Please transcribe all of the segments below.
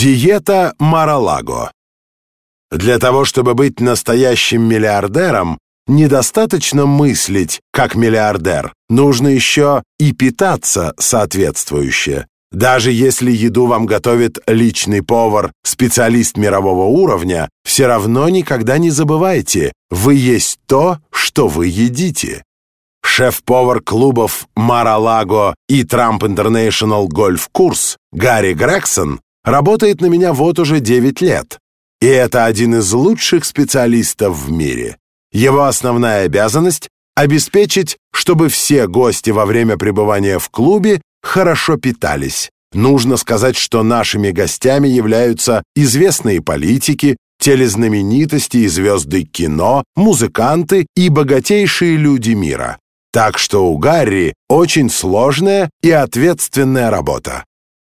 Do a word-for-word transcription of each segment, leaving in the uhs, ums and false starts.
Диета Мар-а-Лаго. Для того, чтобы быть настоящим миллиардером, недостаточно мыслить как миллиардер, нужно еще и питаться соответствующе. Даже если еду вам готовит личный повар, специалист мирового уровня, все равно никогда не забывайте, вы есть то, что вы едите. Шеф-повар клубов Мар-а-Лаго и Trump International Golf Course Гарри Грегсон работает на меня вот уже девять лет. И это один из лучших специалистов в мире. Его основная обязанность – обеспечить, чтобы все гости во время пребывания в клубе хорошо питались. Нужно сказать, что нашими гостями являются известные политики, телезнаменитости и звезды кино, музыканты и богатейшие люди мира. Так что у Гарри очень сложная и ответственная работа.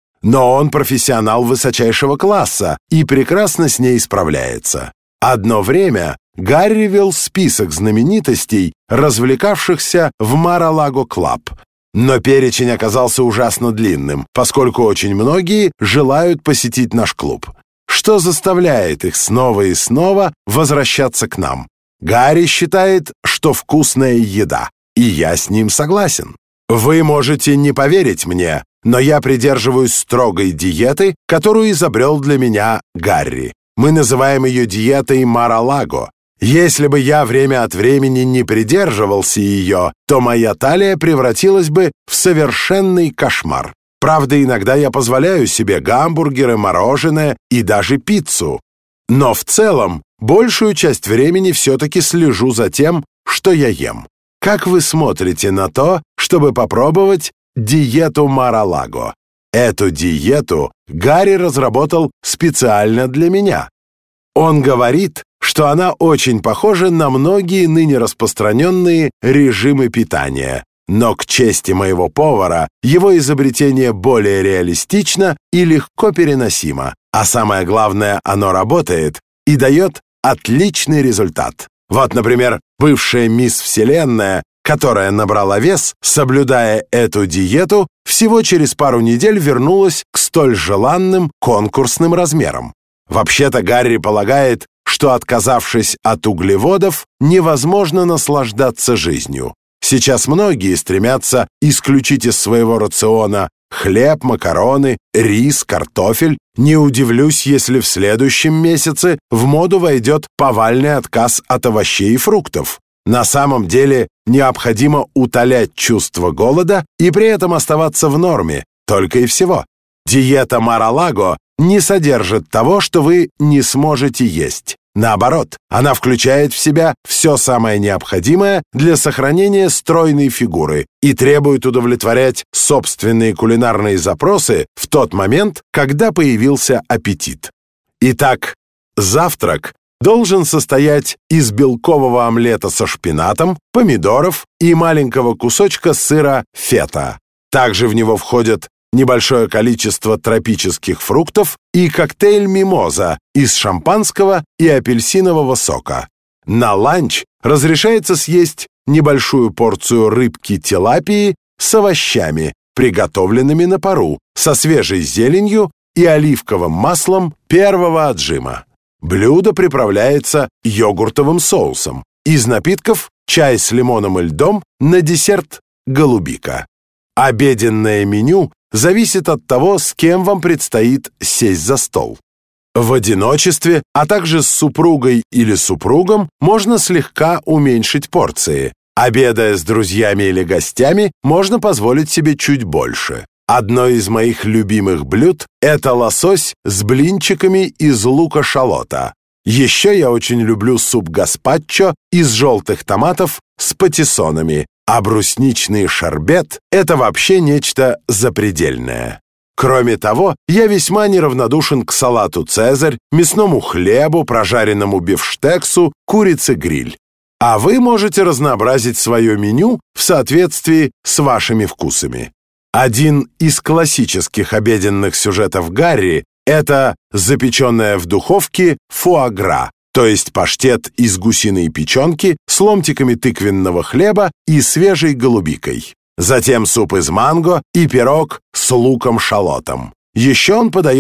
Но он профессионал высочайшего класса и прекрасно с ней справляется. Одно время Гарри вел список знаменитостей, развлекавшихся в Мар-а-Лаго Клаб. Но перечень оказался ужасно длинным, поскольку очень многие желают посетить наш клуб. Что заставляет их снова и снова возвращаться к нам? Гарри считает, что вкусная еда, и я с ним согласен. Вы можете не поверить мне, но я придерживаюсь строгой диеты, которую изобрел для меня Гарри. Мы называем ее диетой Мар-а-Лаго. Если бы я время от времени не придерживался ее, то моя талия превратилась бы в совершенный кошмар. Правда, иногда я позволяю себе гамбургеры, мороженое и даже пиццу. Но в целом, большую часть времени все-таки слежу за тем, что я ем. Как вы смотрите на то, чтобы попробовать диету Мар-а-Лаго? Эту диету Гарри разработал специально для меня. Он говорит, что она очень похожа на многие ныне распространенные режимы питания. Но к чести моего повара, его изобретение более реалистично и легко переносимо. А самое главное, оно работает и дает отличный результат. Вот, например, бывшая мисс Вселенная, которая набрала вес, соблюдая эту диету, всего через пару недель вернулась к столь желанным конкурсным размерам. Вообще-то Гарри полагает, что, отказавшись от углеводов, невозможно наслаждаться жизнью. Сейчас многие стремятся исключить из своего рациона хлеб, макароны, рис, картофель. Не удивлюсь, если в следующем месяце в моду войдет повальный отказ от овощей и фруктов. На самом деле необходимо утолять чувство голода и при этом оставаться в норме, только и всего. Диета Мар-а-Лаго не содержит того, что вы не сможете есть. Наоборот, она включает в себя все самое необходимое для сохранения стройной фигуры и требует удовлетворять собственные кулинарные запросы в тот момент, когда появился аппетит. Итак, завтрак должен состоять из белкового омлета со шпинатом, помидоров и маленького кусочка сыра фета. Также в него входят небольшое количество тропических фруктов и коктейль мимоза из шампанского и апельсинового сока. На ланч разрешается съесть небольшую порцию рыбки тилапии с овощами, приготовленными на пару, со свежей зеленью и оливковым маслом первого отжима. Блюдо приправляется йогуртовым соусом. Из напитков чай с лимоном и льдом, на десерт голубика. Обеденное меню зависит от того, с кем вам предстоит сесть за стол. В одиночестве, а также с супругой или супругом можно слегка уменьшить порции. Обедая с друзьями или гостями, можно позволить себе чуть больше. Одно из моих любимых блюд – это лосось с блинчиками из лука-шалота. Еще я очень люблю суп гаспачо из желтых томатов с патиссонами, а брусничный шарбет – это вообще нечто запредельное. Кроме того, я весьма неравнодушен к салату «Цезарь», мясному хлебу, прожаренному бифштексу, курице-гриль. А вы можете разнообразить свое меню в соответствии с вашими вкусами. Один из классических обеденных сюжетов Гарри – это запеченная в духовке фуагра, то есть паштет из гусиной печенки с ломтиками тыквенного хлеба и свежей голубикой. Затем суп из манго и пирог с луком-шалотом. Еще он подает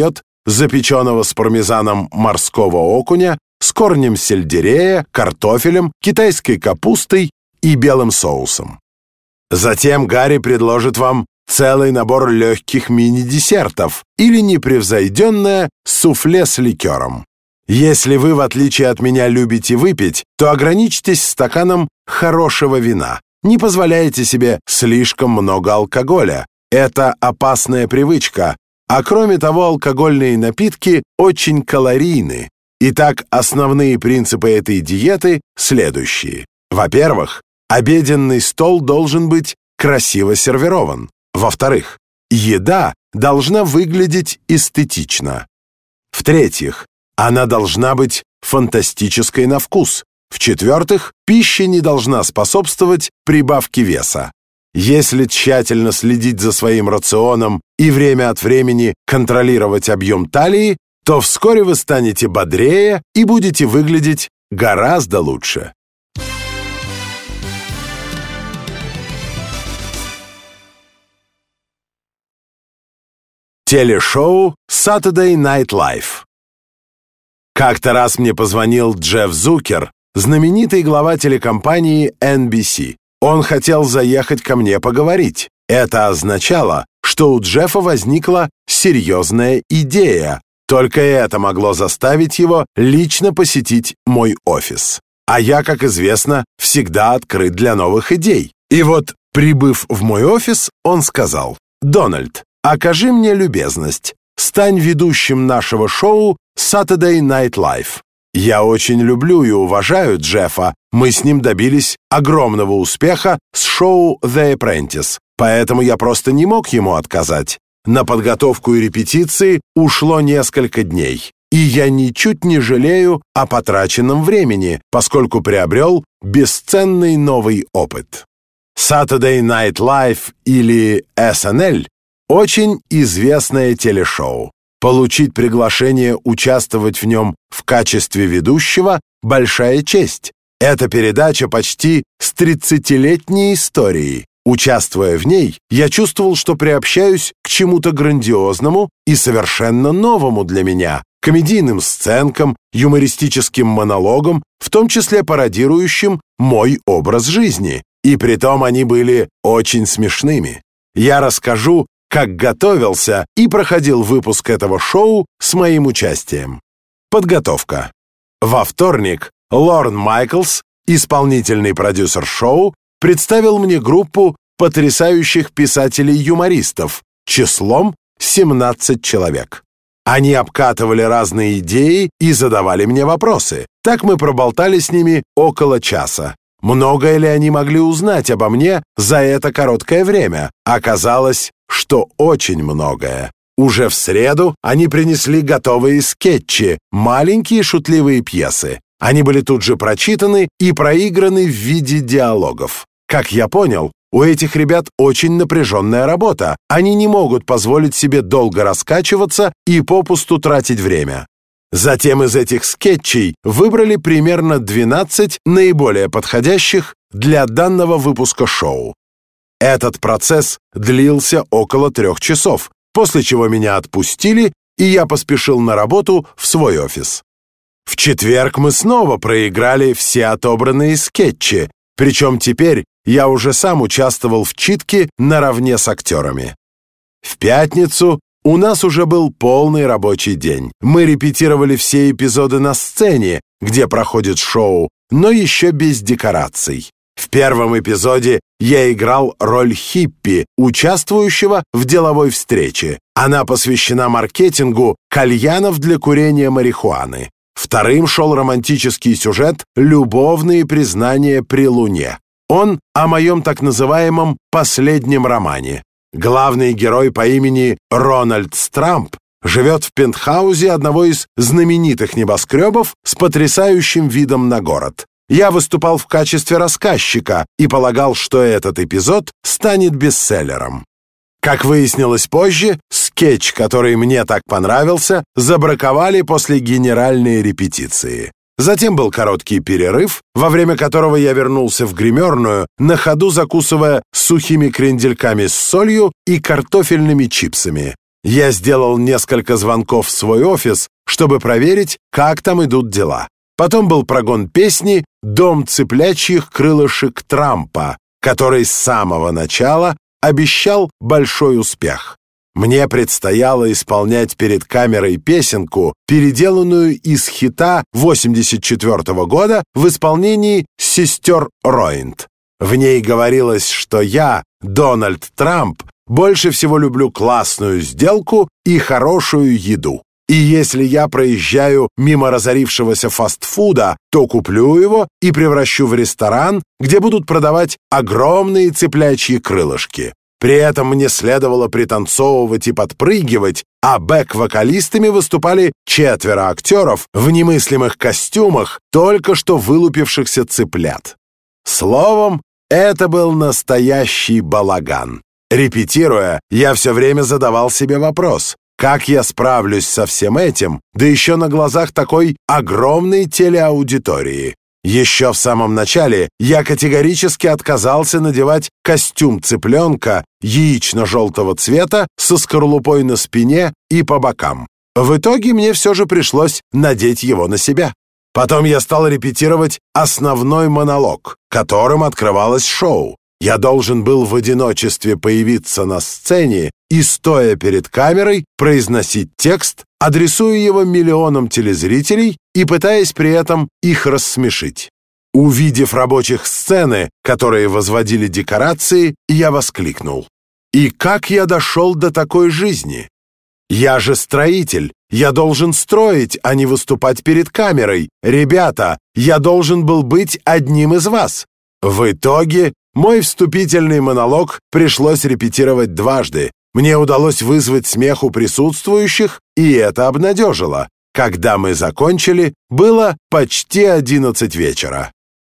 запеченного с пармезаном морского окуня, с корнем сельдерея, картофелем, китайской капустой и белым соусом. Затем Гарри предложит вам целый набор легких мини-десертов или непревзойденное суфле с ликером. Если вы, в отличие от меня, любите выпить, то ограничьтесь стаканом хорошего вина. Не позволяйте себе слишком много алкоголя. Это опасная привычка. А кроме того, алкогольные напитки очень калорийны. Итак, основные принципы этой диеты следующие. Во-первых, обеденный стол должен быть красиво сервирован. Во-вторых, еда должна выглядеть эстетично. В-третьих, она должна быть фантастической на вкус. В-четвертых, пища не должна способствовать прибавке веса. Если тщательно следить за своим рационом и время от времени контролировать объем талии, то вскоре вы станете бодрее и будете выглядеть гораздо лучше. Телешоу Saturday Night Live. Как-то раз мне позвонил Джефф Зукер, знаменитый глава телекомпании эн би си. Он хотел заехать ко мне поговорить. Это означало, что у Джеффа возникла серьезная идея. Только это могло заставить его лично посетить мой офис. А я, как известно, всегда открыт для новых идей. И вот, прибыв в мой офис, он сказал: «Дональд, окажи мне любезность. Стань ведущим нашего шоу Saturday Night Live». Я очень люблю и уважаю Джеффа. Мы с ним добились огромного успеха с шоу The Apprentice, поэтому я просто не мог ему отказать. На подготовку и репетиции ушло несколько дней, и я ничуть не жалею о потраченном времени, поскольку приобрел бесценный новый опыт. Saturday Night Live или эс эн эл – очень известное телешоу. Получить приглашение участвовать в нем в качестве ведущего – большая честь. Эта передача почти с тридцатилетней историей. Участвуя в ней, я чувствовал, что приобщаюсь к чему-то грандиозному и совершенно новому для меня, комедийным сценкам, юмористическим монологам, в том числе пародирующим мой образ жизни. И притом они были очень смешными. Я расскажу, как готовился и проходил выпуск этого шоу с моим участием. Подготовка. Во вторник Лорн Майклс, исполнительный продюсер шоу, представил мне группу потрясающих писателей-юмористов числом семнадцать человек. Они обкатывали разные идеи и задавали мне вопросы. Так мы проболтали с ними около часа. Многое ли они могли узнать обо мне за это короткое время? Оказалось, что очень многое. Уже в среду они принесли готовые скетчи, маленькие шутливые пьесы. Они были тут же прочитаны и проиграны в виде диалогов. Как я понял, у этих ребят очень напряженная работа. Они не могут позволить себе долго раскачиваться и попусту тратить время. Затем из этих скетчей выбрали примерно двенадцать наиболее подходящих для данного выпуска шоу. Этот процесс длился около трех часов, после чего меня отпустили, и я поспешил на работу в свой офис. В четверг мы снова проиграли все отобранные скетчи, причем теперь я уже сам участвовал в читке наравне с актерами. В пятницу у нас уже был полный рабочий день. Мы репетировали все эпизоды на сцене, где проходит шоу, но еще без декораций. В первом эпизоде я играл роль хиппи, участвующего в деловой встрече. Она посвящена маркетингу кальянов для курения марихуаны. Вторым шел романтический сюжет «Любовные признания при луне». Он о моем так называемом последнем романе. Главный герой по имени Рональд Страмп живет в пентхаусе одного из знаменитых небоскребов с потрясающим видом на город. Я выступал в качестве рассказчика и полагал, что этот эпизод станет бестселлером. Как выяснилось позже, скетч, который мне так понравился, забраковали после генеральной репетиции. Затем был короткий перерыв, во время которого я вернулся в гримерную, на ходу закусывая сухими крендельками с солью и картофельными чипсами. Я сделал несколько звонков в свой офис, чтобы проверить, как там идут дела. Потом был прогон песни «Дом цыплячьих крылышек Трампа», который с самого начала обещал большой успех. Мне предстояло исполнять перед камерой песенку, переделанную из хита восемьдесят четвёртого года в исполнении сестер Ройнт. В ней говорилось, что я, Дональд Трамп, больше всего люблю классную сделку и хорошую еду. И если я проезжаю мимо разорившегося фастфуда, то куплю его и превращу в ресторан, где будут продавать огромные цыплячьи крылышки. При этом мне следовало пританцовывать и подпрыгивать, а бэк-вокалистами выступали четверо актеров в немыслимых костюмах только что вылупившихся цыплят. Словом, это был настоящий балаган. Репетируя, я все время задавал себе вопрос, как я справлюсь со всем этим, да еще на глазах такой огромной телеаудитории. Еще в самом начале я категорически отказался надевать костюм цыпленка яично-желтого цвета со скорлупой на спине и по бокам. В итоге мне все же пришлось надеть его на себя. Потом я стал репетировать основной монолог, которым открывалось шоу. Я должен был в одиночестве появиться на сцене и, стоя перед камерой, произносить текст, адресуя его миллионам телезрителей и пытаясь при этом их рассмешить. Увидев рабочих сцены, которые возводили декорации, я воскликнул: «И как я дошел до такой жизни? Я же строитель, я должен строить, а не выступать перед камерой. Ребята, я должен был быть одним из вас». В итоге мой вступительный монолог пришлось репетировать дважды. Мне удалось вызвать смех у присутствующих, и это обнадежило. Когда мы закончили, было почти одиннадцать вечера.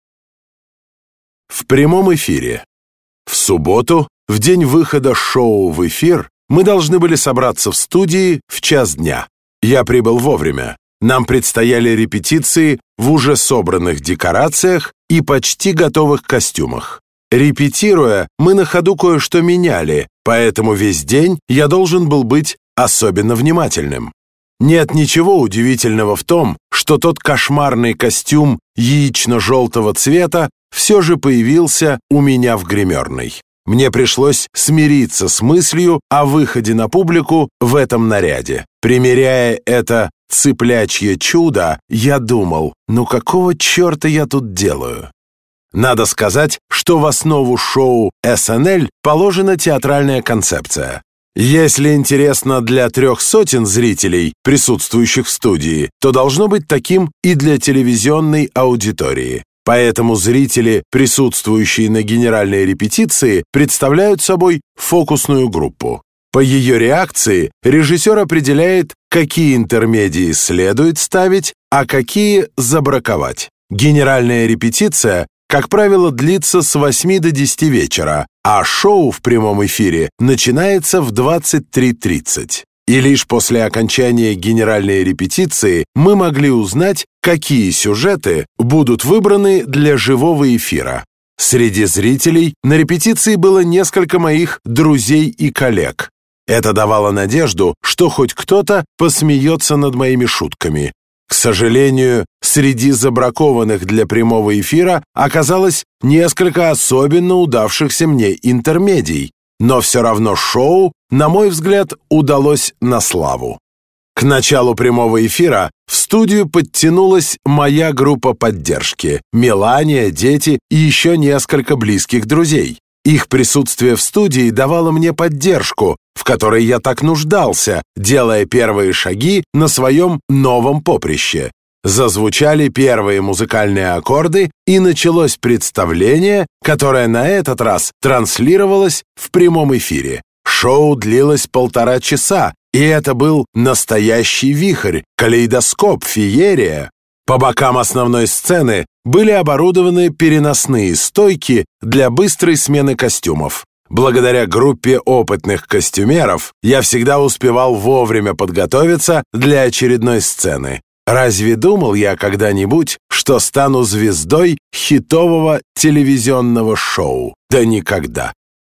В прямом эфире. В субботу, в день выхода шоу в эфир, мы должны были собраться в студии в час дня. Я прибыл вовремя. Нам предстояли репетиции в уже собранных декорациях и почти готовых костюмах. Репетируя, мы на ходу кое-что меняли, поэтому весь день я должен был быть особенно внимательным. Нет ничего удивительного в том, что тот кошмарный костюм яично-желтого цвета все же появился у меня в гримерной. Мне пришлось смириться с мыслью о выходе на публику в этом наряде. Примеряя это цыплячье чудо, я думал, ну какого черта я тут делаю? Надо сказать, что в основу шоу эс эн эль положена театральная концепция. Если интересно для трех сотен зрителей, присутствующих в студии, то должно быть таким и для телевизионной аудитории. Поэтому зрители, присутствующие на генеральной репетиции, представляют собой фокусную группу. По ее реакции режиссер определяет, какие интермедии следует ставить, а какие забраковать. Генеральная репетиция, как правило, длится с восьми до десяти вечера, а шоу в прямом эфире начинается в двадцать три тридцать. И лишь после окончания генеральной репетиции мы могли узнать, какие сюжеты будут выбраны для живого эфира. Среди зрителей на репетиции было несколько моих друзей и коллег. Это давало надежду, что хоть кто-то посмеется над моими шутками. К сожалению, среди забракованных для прямого эфира оказалось несколько особенно удавшихся мне интермедий, но все равно шоу, на мой взгляд, удалось на славу. К началу прямого эфира в студию подтянулась моя группа поддержки – Мелания, дети и еще несколько близких друзей. Их присутствие в студии давало мне поддержку, в которой я так нуждался, делая первые шаги на своем новом поприще. Зазвучали первые музыкальные аккорды, и началось представление, которое на этот раз транслировалось в прямом эфире. Шоу длилось полтора часа, и это был настоящий вихрь, калейдоскоп, феерия. По бокам основной сцены были оборудованы переносные стойки для быстрой смены костюмов. Благодаря группе опытных костюмеров я всегда успевал вовремя подготовиться для очередной сцены. Разве думал я когда-нибудь, что стану звездой хитового телевизионного шоу? Да никогда.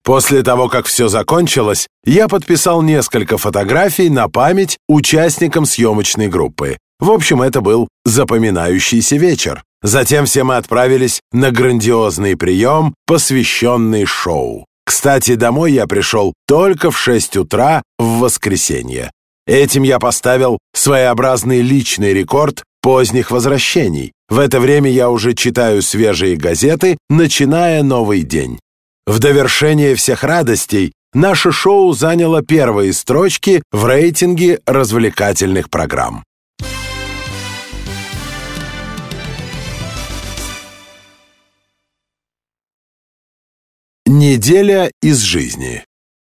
После того, как все закончилось, я подписал несколько фотографий на память участникам съемочной группы. В общем, это был запоминающийся вечер. Затем все мы отправились на грандиозный прием, посвященный шоу. Кстати, домой я пришел только в шесть утра в воскресенье. Этим я поставил своеобразный личный рекорд поздних возвращений. В это время я уже читаю свежие газеты, начиная новый день. В довершение всех радостей наше шоу заняло первые строчки в рейтинге развлекательных программ. Неделя из жизни.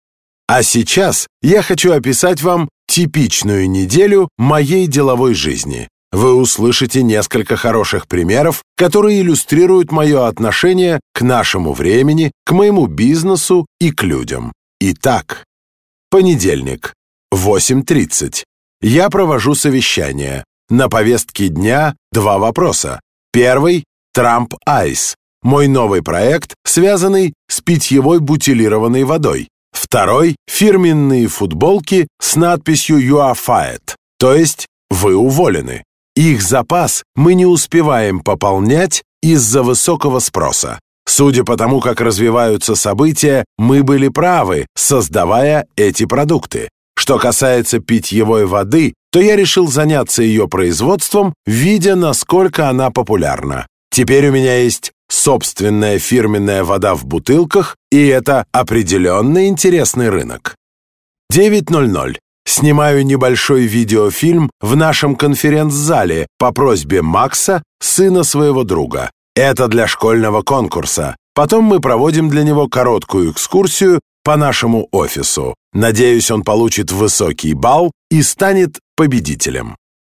А сейчас я хочу описать вам типичную неделю моей деловой жизни. Вы услышите несколько хороших примеров, которые иллюстрируют мое отношение к нашему времени, к моему бизнесу и к людям. Итак, понедельник, восемь тридцать. Я провожу совещание. На повестке дня два вопроса. Первый – Trump Ice, мой новый проект, связанный с питьевой бутилированной водой. Второй – фирменные футболки с надписью «You are fired», то есть «Вы уволены». Их запас мы не успеваем пополнять из-за высокого спроса. Судя по тому, как развиваются события, мы были правы, создавая эти продукты. Что касается питьевой воды, то я решил заняться ее производством, видя, насколько она популярна. Теперь у меня есть собственная фирменная вода в бутылках, и это определенно интересный рынок. девять ноль ноль. Снимаю небольшой видеофильм в нашем конференц-зале по просьбе Макса, сына своего друга. Это для школьного конкурса. Потом мы проводим для него короткую экскурсию по нашему офису. Надеюсь, он получит высокий балл и станет победителем.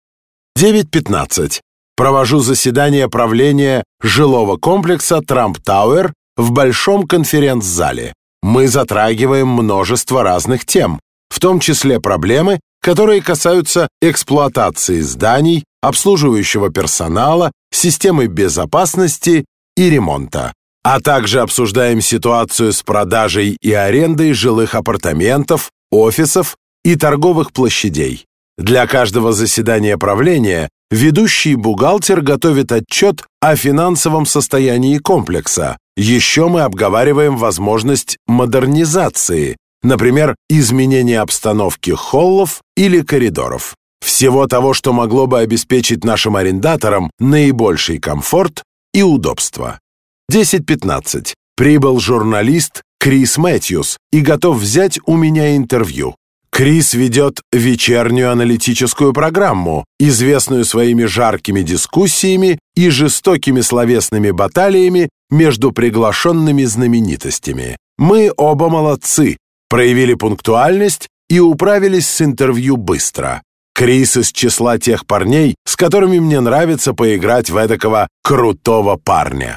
девять пятнадцать. Провожу заседание правления жилого комплекса Trump Tower в большом конференц-зале. Мы затрагиваем множество разных тем, в том числе проблемы, которые касаются эксплуатации зданий, обслуживающего персонала, системы безопасности и ремонта. А также обсуждаем ситуацию с продажей и арендой жилых апартаментов, офисов и торговых площадей. Для каждого заседания правления ведущий бухгалтер готовит отчет о финансовом состоянии комплекса. Еще мы обговариваем возможность модернизации, например, изменение обстановки холлов или коридоров. Всего того, что могло бы обеспечить нашим арендаторам наибольший комфорт и удобство. десять пятнадцать. Прибыл журналист Крис Мэтьюс и готов взять у меня интервью. Крис ведет вечернюю аналитическую программу, известную своими жаркими дискуссиями и жестокими словесными баталиями между приглашенными знаменитостями. Мы оба молодцы, проявили пунктуальность и управились с интервью быстро. Крис из числа тех парней, с которыми мне нравится поиграть в эдакого крутого парня.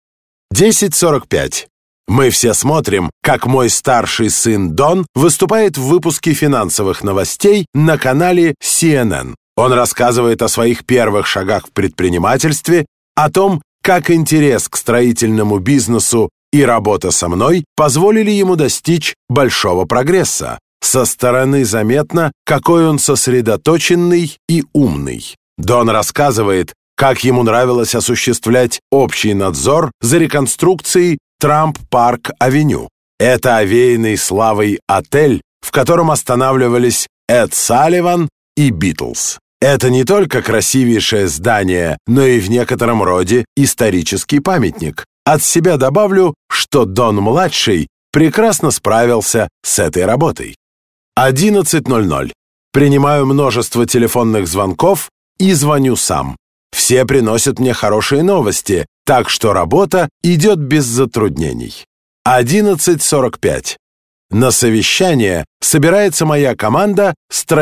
десять сорок пять. Мы все смотрим, как мой старший сын Дон выступает в выпуске финансовых новостей на канале си эн эн. Он рассказывает о своих первых шагах в предпринимательстве, о том, как интерес к строительному бизнесу и работа со мной позволили ему достичь большого прогресса. Со стороны заметно, какой он сосредоточенный и умный. Дон рассказывает, как ему нравилось осуществлять общий надзор за реконструкцией Trump Park Avenue. Это овеянный славой отель, в котором останавливались Эд Салливан и Битлз. Это не только красивейшее здание, но и в некотором роде исторический памятник. От себя добавлю, что Дон-младший прекрасно справился с этой работой. одиннадцать ноль ноль. Принимаю множество телефонных звонков и звоню сам. Все приносят мне хорошие новости, так что работа идет без затруднений. одиннадцать сорок пять. На совещание собирается моя команда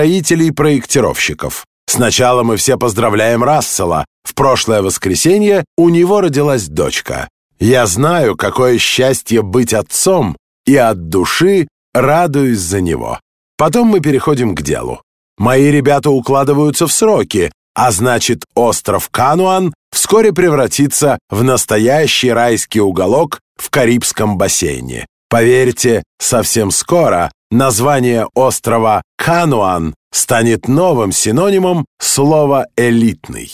строителей-проектировщиков. Сначала мы все поздравляем Рассела. В прошлое воскресенье у него родилась дочка. Я знаю, какое счастье быть отцом, и от души радуюсь за него. Потом мы переходим к делу. Мои ребята укладываются в сроки, а значит, остров Кануан вскоре превратится в настоящий райский уголок в Карибском бассейне. Поверьте, совсем скоро название острова Кануан станет новым синонимом слова «элитный».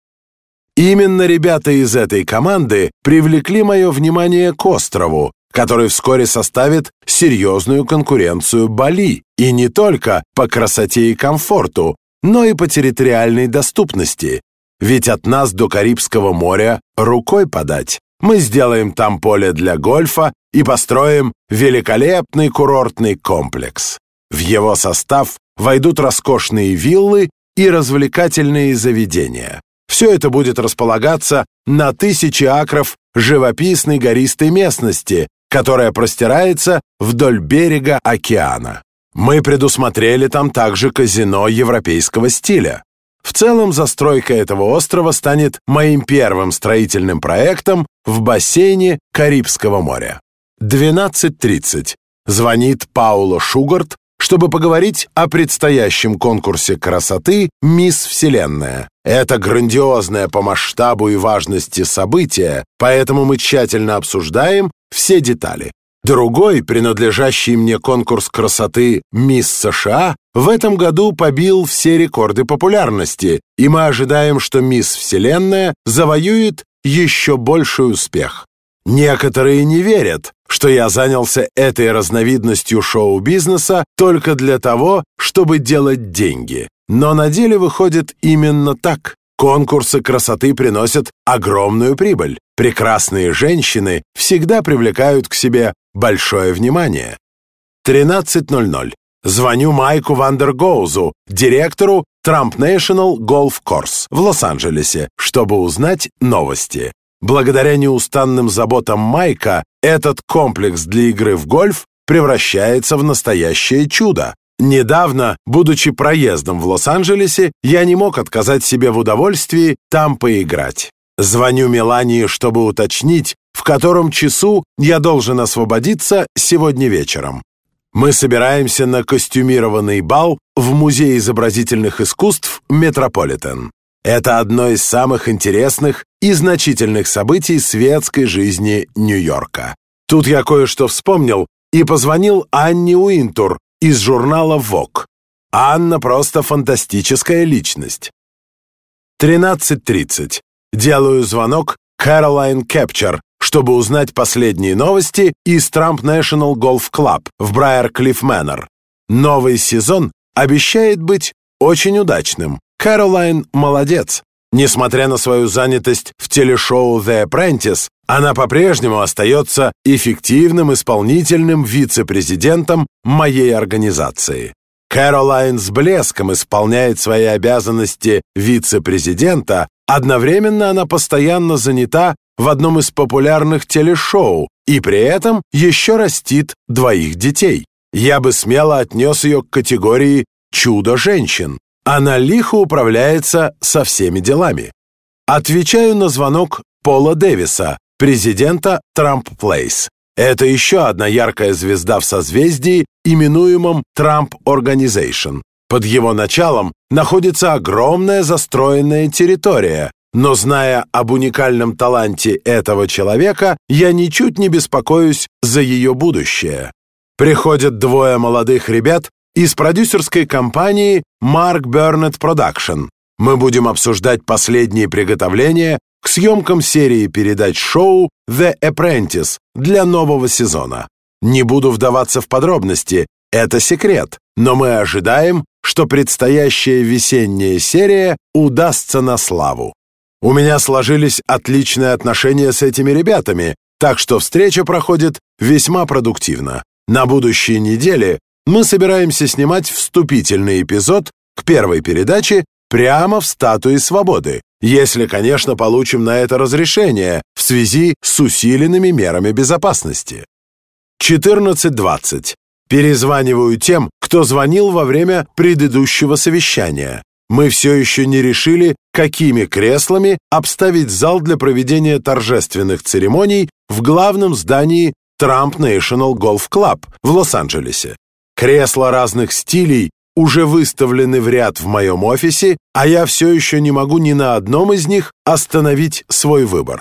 Именно ребята из этой команды привлекли мое внимание к острову, который вскоре составит серьезную конкуренцию Бали, и не только по красоте и комфорту, но и по территориальной доступности. Ведь от нас до Карибского моря рукой подать. Мы сделаем там поле для гольфа и построим великолепный курортный комплекс. В его состав войдут роскошные виллы и развлекательные заведения. Все это будет располагаться на тысячи акров живописной гористой местности, которая простирается вдоль берега океана. Мы предусмотрели там также казино европейского стиля. В целом, застройка этого острова станет моим первым строительным проектом в бассейне Карибского моря. двенадцать тридцать. Звонит Паула Шугарт, чтобы поговорить о предстоящем конкурсе красоты «Мисс Вселенная». Это грандиозное по масштабу и важности событие, поэтому мы тщательно обсуждаем все детали. Другой, принадлежащий мне конкурс красоты «Мисс США», в этом году побил все рекорды популярности, и мы ожидаем, что «Мисс Вселенная» завоюет еще больший успех. Некоторые не верят, что я занялся этой разновидностью шоу-бизнеса только для того, чтобы делать деньги. Но на деле выходит именно так. Конкурсы красоты приносят огромную прибыль. Прекрасные женщины всегда привлекают к себе большое внимание. тринадцать ноль ноль. Звоню Майку Вандергоузу, директору Trump National Golf Course в Лос-Анджелесе, чтобы узнать новости. Благодаря неустанным заботам Майка этот комплекс для игры в гольф превращается в настоящее чудо. Недавно, будучи проездом в Лос-Анджелесе, я не мог отказать себе в удовольствии там поиграть. Звоню Мелании, чтобы уточнить, в котором часу я должен освободиться сегодня вечером. Мы собираемся на костюмированный бал в Музее изобразительных искусств Метрополитен. Это одно из самых интересных и значительных событий светской жизни Нью-Йорка. Тут я кое-что вспомнил и позвонил Анне Уинтур из журнала Vogue. Анна просто фантастическая личность. тринадцать тридцать. Делаю звонок Caroline Capture, чтобы узнать последние новости из Trump National Golf Club в Брайер-Клифф Мэннер. Новый сезон обещает быть очень удачным. Кэролайн молодец. Несмотря на свою занятость в телешоу The Apprentice, она по-прежнему остается эффективным исполнительным вице-президентом моей организации. Кэролайн с блеском исполняет свои обязанности вице-президента, одновременно она постоянно занята в одном из популярных телешоу и при этом еще растит двоих детей. Я бы смело отнес ее к категории «чудо женщин». Она лихо управляется со всеми делами. Отвечаю на звонок Пола Дэвиса, президента Trump Place. Это еще одна яркая звезда в созвездии, именуемом Trump Organization. Под его началом находится огромная застроенная территория, но зная об уникальном таланте этого человека, я ничуть не беспокоюсь за ее будущее. Приходят двое молодых ребят из продюсерской компании Mark Burnett Production. Мы будем обсуждать последние приготовления к съемкам серии передач шоу The Apprentice для нового сезона. Не буду вдаваться в подробности, это секрет, но мы ожидаем, что предстоящая весенняя серия удастся на славу. У меня сложились отличные отношения с этими ребятами, так что встреча проходит весьма продуктивно. На будущей неделе мы собираемся снимать вступительный эпизод к первой передаче прямо в Статуе Свободы, если, конечно, получим на это разрешение в связи с усиленными мерами безопасности. четырнадцать двадцать. Перезваниваю тем, кто звонил во время предыдущего совещания. Мы все еще не решили, какими креслами обставить зал для проведения торжественных церемоний в главном здании Trump National Golf Club в Лос-Анджелесе. Кресла разных стилей уже выставлены в ряд в моем офисе, а я все еще не могу ни на одном из них остановить свой выбор.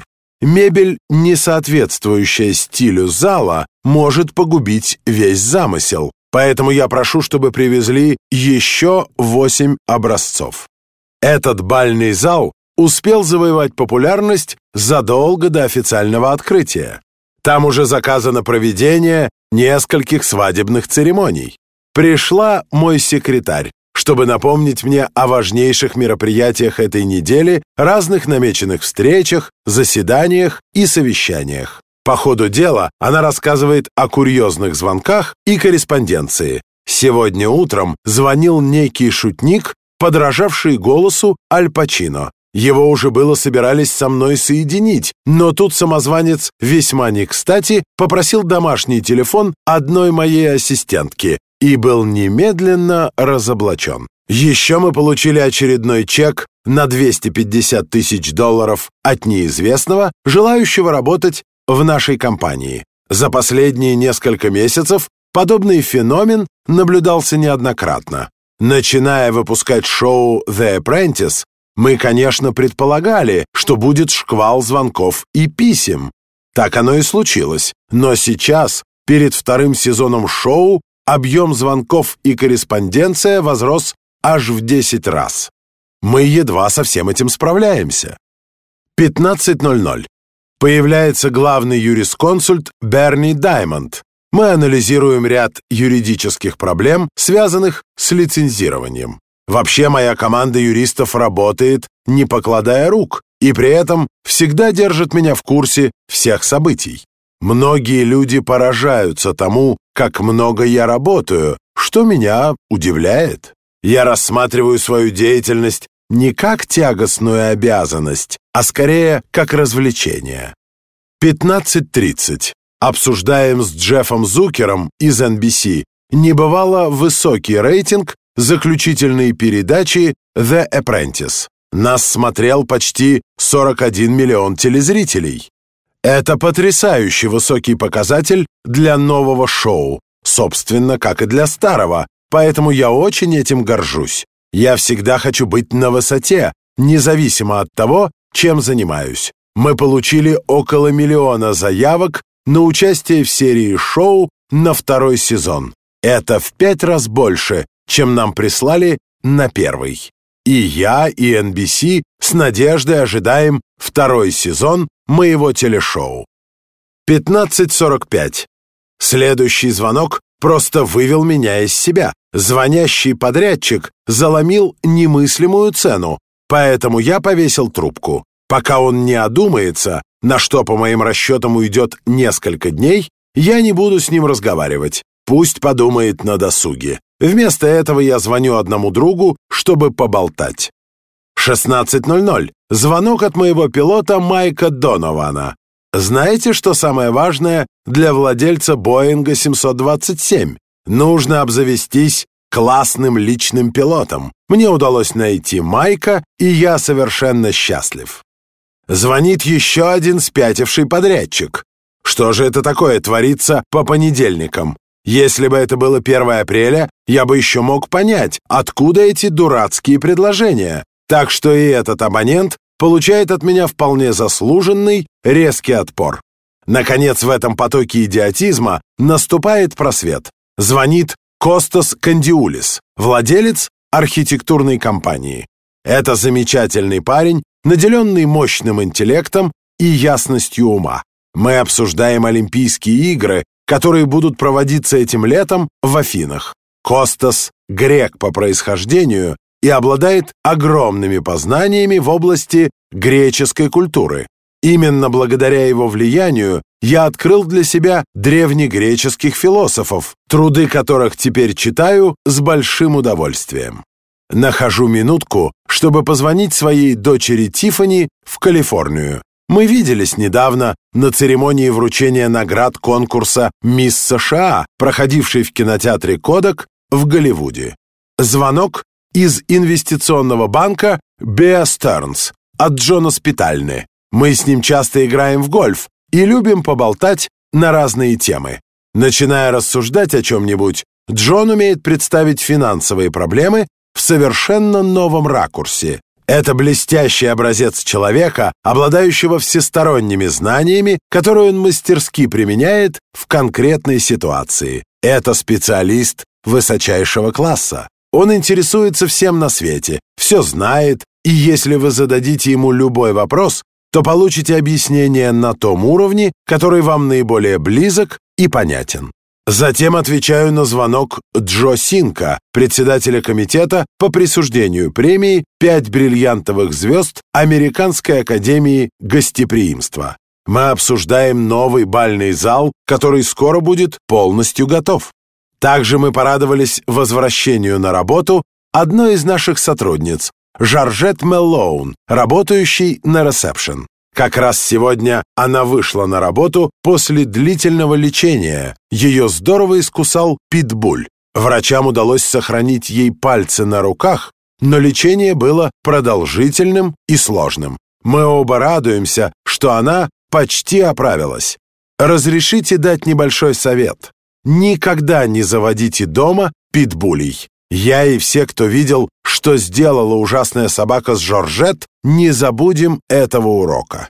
мебель, не соответствующая стилю зала, может погубить весь замысел, поэтому я прошу, чтобы привезли еще восемь образцов. Этот бальный зал успел завоевать популярность задолго до официального открытия. Там уже заказано проведение нескольких свадебных церемоний. Пришла мой секретарь, чтобы напомнить мне о важнейших мероприятиях этой недели, разных намеченных встречах, заседаниях и совещаниях. По ходу дела она рассказывает о курьезных звонках и корреспонденции. Сегодня утром звонил некий шутник, подражавший голосу Аль Пачино. Его уже было собирались со мной соединить, но тут самозванец весьма не кстати попросил домашний телефон одной моей ассистентки и был немедленно разоблачен. Еще мы получили очередной чек на двести пятьдесят тысяч долларов от неизвестного, желающего работать в нашей компании. За последние несколько месяцев подобный феномен наблюдался неоднократно. Начиная выпускать шоу «The Apprentice», мы, конечно, предполагали, что будет шквал звонков и писем. Так оно и случилось. Но сейчас, перед вторым сезоном шоу, объем звонков и корреспонденция возрос аж в десять раз. Мы едва со всем этим справляемся. пятнадцать ноль ноль. Появляется главный юрисконсульт Берни Даймонд. Мы анализируем ряд юридических проблем, связанных с лицензированием. Вообще, моя команда юристов работает, не покладая рук, и при этом всегда держит меня в курсе всех событий. Многие люди поражаются тому, как много я работаю, что меня удивляет. Я рассматриваю свою деятельность не как тягостную обязанность, а скорее как развлечение. пятнадцать тридцать. Обсуждаем с Джеффом Зукером из эн би си небывало высокий рейтинг заключительной передачи «The Apprentice». Нас смотрел почти сорок один миллион телезрителей. Это потрясающе высокий показатель для нового шоу, собственно, как и для старого, поэтому я очень этим горжусь. Я всегда хочу быть на высоте, независимо от того, чем занимаюсь. Мы получили около миллиона заявок на участие в серии шоу на второй сезон. Это в пять раз больше, чем нам прислали на первый. И я, и эн би си с надеждой ожидаем второй сезон моего телешоу. пятнадцать сорок пять. Следующий звонок просто вывел меня из себя. Звонящий подрядчик заломил немыслимую цену, поэтому я повесил трубку. Пока он не одумается, на что, по моим расчетам, уйдет несколько дней, я не буду с ним разговаривать. Пусть подумает на досуге. Вместо этого я звоню одному другу, чтобы поболтать. шестнадцать ноль ноль. Звонок от моего пилота Майка Донована. Знаете, что самое важное для владельца Боинга семьсот двадцать семь? Нужно обзавестись классным личным пилотом. Мне удалось найти Майка, и я совершенно счастлив. Звонит еще один спятивший подрядчик. Что же это такое творится по понедельникам? Если бы это было первое апреля, я бы еще мог понять, откуда эти дурацкие предложения. Так что и этот абонент получает от меня вполне заслуженный резкий отпор. Наконец, в этом потоке идиотизма наступает просвет. Звонит Костас Кандиулис, владелец архитектурной компании. Это замечательный парень, наделенный мощным интеллектом и ясностью ума. Мы обсуждаем Олимпийские игры, которые будут проводиться этим летом в Афинах. Костас – грек по происхождению и обладает огромными познаниями в области греческой культуры. Именно благодаря его влиянию я открыл для себя древнегреческих философов, труды которых теперь читаю с большим удовольствием. Нахожу минутку, чтобы позвонить своей дочери Тиффани в Калифорнию. Мы виделись недавно на церемонии вручения наград конкурса «Мисс США», проходившей в кинотеатре «Кодак» в Голливуде. Звонок из инвестиционного банка Bear Stearns от Джона Спитальны. Мы с ним часто играем в гольф и любим поболтать на разные темы. Начиная рассуждать о чем-нибудь, Джон умеет представить финансовые проблемы в совершенно новом ракурсе. Это блестящий образец человека, обладающего всесторонними знаниями, которые он мастерски применяет в конкретной ситуации. Это специалист высочайшего класса. Он интересуется всем на свете, все знает, и если вы зададите ему любой вопрос, то получите объяснение на том уровне, который вам наиболее близок и понятен. Затем отвечаю на звонок Джо Синка, председателя комитета по присуждению премии «Пять бриллиантовых звезд» Американской академии гостеприимства. Мы обсуждаем новый бальный зал, который скоро будет полностью готов. Также мы порадовались возвращению на работу одной из наших сотрудниц, Жоржет Меллоун, работающей на ресепшн. Как раз сегодня она вышла на работу после длительного лечения. Ее здорово искусал питбуль. Врачам удалось сохранить ей пальцы на руках, но лечение было продолжительным и сложным. Мы оба радуемся, что она почти оправилась. Разрешите дать небольшой совет. Никогда не заводите дома питбулей. Я и все, кто видел, что сделала ужасная собака с Жоржет, не забудем этого урока.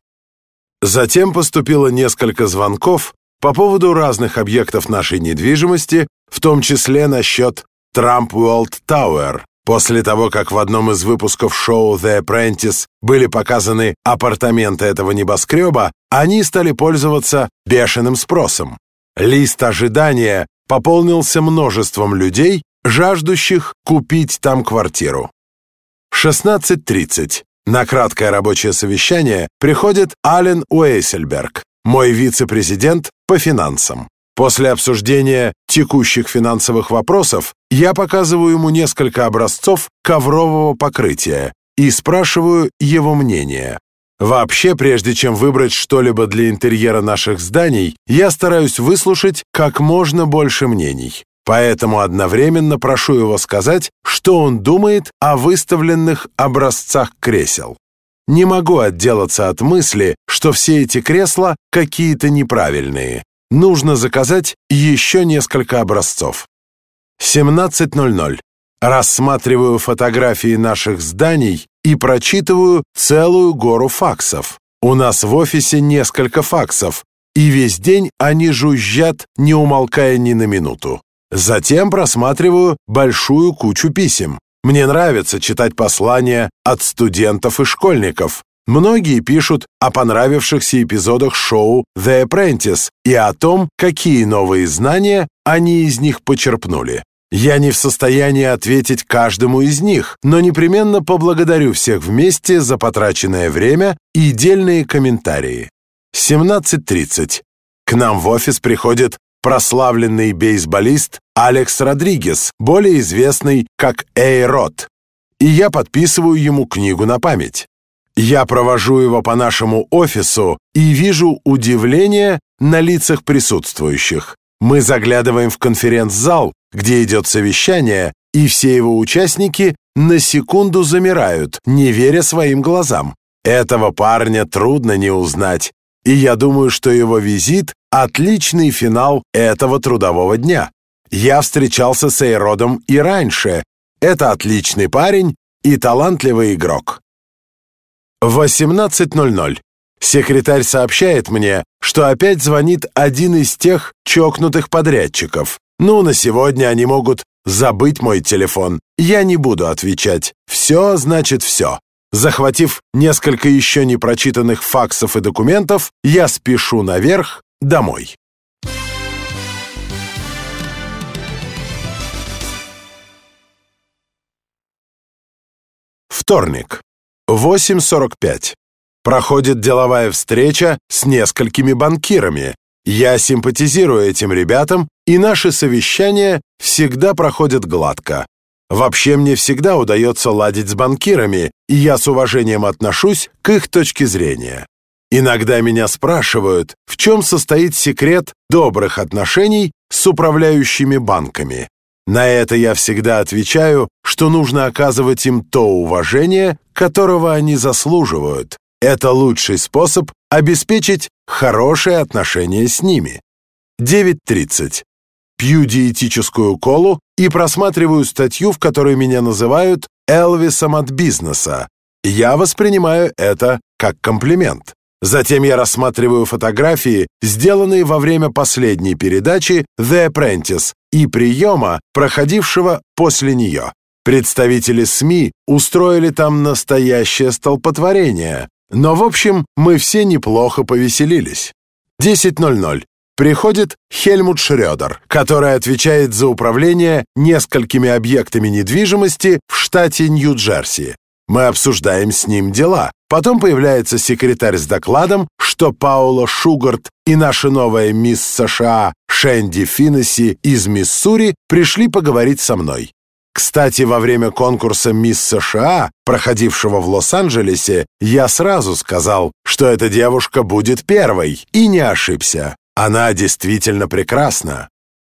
Затем поступило несколько звонков по поводу разных объектов нашей недвижимости, в том числе насчет Trump World Tower. После того, как в одном из выпусков шоу The Apprentice были показаны апартаменты этого небоскреба, они стали пользоваться бешеным спросом. Лист ожидания пополнился множеством людей, жаждущих купить там квартиру. шестнадцать тридцать. На краткое рабочее совещание приходит Ален Уэйсельберг, мой вице-президент по финансам. После обсуждения текущих финансовых вопросов я показываю ему несколько образцов коврового покрытия и спрашиваю его мнение. Вообще, прежде чем выбрать что-либо для интерьера наших зданий, я стараюсь выслушать как можно больше мнений. Поэтому одновременно прошу его сказать, что он думает о выставленных образцах кресел. Не могу отделаться от мысли, что все эти кресла какие-то неправильные. Нужно заказать еще несколько образцов. семнадцать ноль ноль. Рассматриваю фотографии наших зданий и прочитываю целую гору факсов. У нас в офисе несколько факсов, и весь день они жужжат, не умолкая ни на минуту. Затем просматриваю большую кучу писем. Мне нравится читать послания от студентов и школьников. Многие пишут о понравившихся эпизодах шоу The Apprentice и о том, какие новые знания они из них почерпнули. Я не в состоянии ответить каждому из них, но непременно поблагодарю всех вместе за потраченное время и дельные комментарии. семнадцать тридцать. К нам в офис приходит прославленный бейсболист Алекс Родригес, более известный как A-Rod, и я подписываю ему книгу на память. Я провожу его по нашему офису и вижу удивление на лицах присутствующих. Мы заглядываем в конференц-зал, где идет совещание, и все его участники на секунду замирают, не веря своим глазам. Этого парня трудно не узнать, и я думаю, что его визит — отличный финал этого трудового дня. Я встречался с A-Rod'ом и раньше. Это отличный парень и талантливый игрок. восемнадцать ноль ноль. Секретарь сообщает мне, что опять звонит один из тех чокнутых подрядчиков. Ну, на сегодня они могут забыть мой телефон. Я не буду отвечать. Все значит все. Захватив несколько еще не прочитанных факсов и документов, я спешу наверх, домой. Вторник. восемь сорок пять. Проходит деловая встреча с несколькими банкирами. Я симпатизирую этим ребятам, и наши совещания всегда проходят гладко. Вообще мне всегда удается ладить с банкирами, и я с уважением отношусь к их точке зрения. Иногда меня спрашивают, в чем состоит секрет добрых отношений с управляющими банками. На это я всегда отвечаю, что нужно оказывать им то уважение, которого они заслуживают. Это лучший способ обеспечить хорошие отношения с ними. девять тридцать. Пью диетическую колу и просматриваю статью, в которой меня называют Элвисом от бизнеса. Я воспринимаю это как комплимент. Затем я рассматриваю фотографии, сделанные во время последней передачи «The Apprentice» и приема, проходившего после нее. Представители СМИ устроили там настоящее столпотворение. Но, в общем, мы все неплохо повеселились. десять ноль ноль. Приходит Хельмут Шрёдер, который отвечает за управление несколькими объектами недвижимости в штате Нью-Джерси. Мы обсуждаем с ним дела. Потом появляется секретарь с докладом, что Паула Шугарт и наша новая мисс США Шенди Финнесси из Миссури пришли поговорить со мной. Кстати, во время конкурса «Мисс США», проходившего в Лос-Анджелесе, я сразу сказал, что эта девушка будет первой, и не ошибся. Она действительно прекрасна.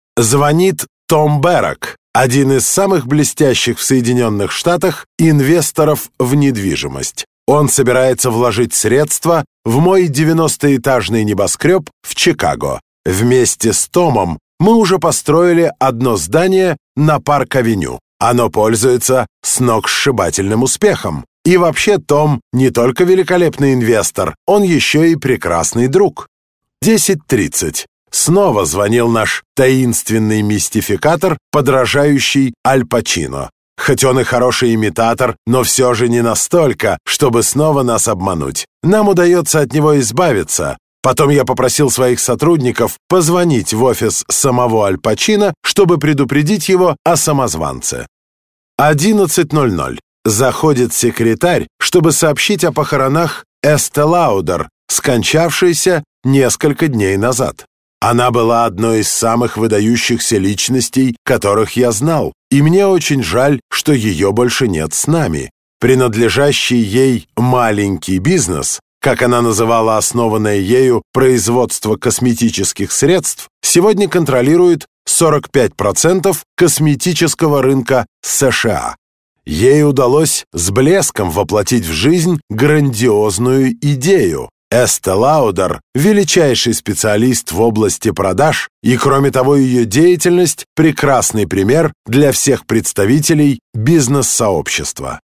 Звонит Том Берок, один из самых блестящих в Соединенных Штатах инвесторов в недвижимость. Он собирается вложить средства в мой девяностоэтажный небоскреб в Чикаго. Вместе с Томом мы уже построили одно здание на Парк-авеню. Оно пользуется сногсшибательным успехом. И вообще Том не только великолепный инвестор, он еще и прекрасный друг. десять тридцать. Снова звонил наш таинственный мистификатор, подражающий Аль Пачино. Хоть он и хороший имитатор, но все же не настолько, чтобы снова нас обмануть. Нам удается от него избавиться. Потом я попросил своих сотрудников позвонить в офис самого Аль Пачино, чтобы предупредить его о самозванце. одиннадцать ноль ноль. Заходит секретарь, чтобы сообщить о похоронах Эсте Лаудер, скончавшейся несколько дней назад. Она была одной из самых выдающихся личностей, которых я знал, и мне очень жаль, что ее больше нет с нами. Принадлежащий ей маленький бизнес, как она называла основанное ею производство косметических средств, сегодня контролирует сорок пять процентов косметического рынка США. Ей удалось с блеском воплотить в жизнь грандиозную идею. Эсте Лаудер – величайший специалист в области продаж, и, кроме того, ее деятельность – прекрасный пример для всех представителей бизнес-сообщества.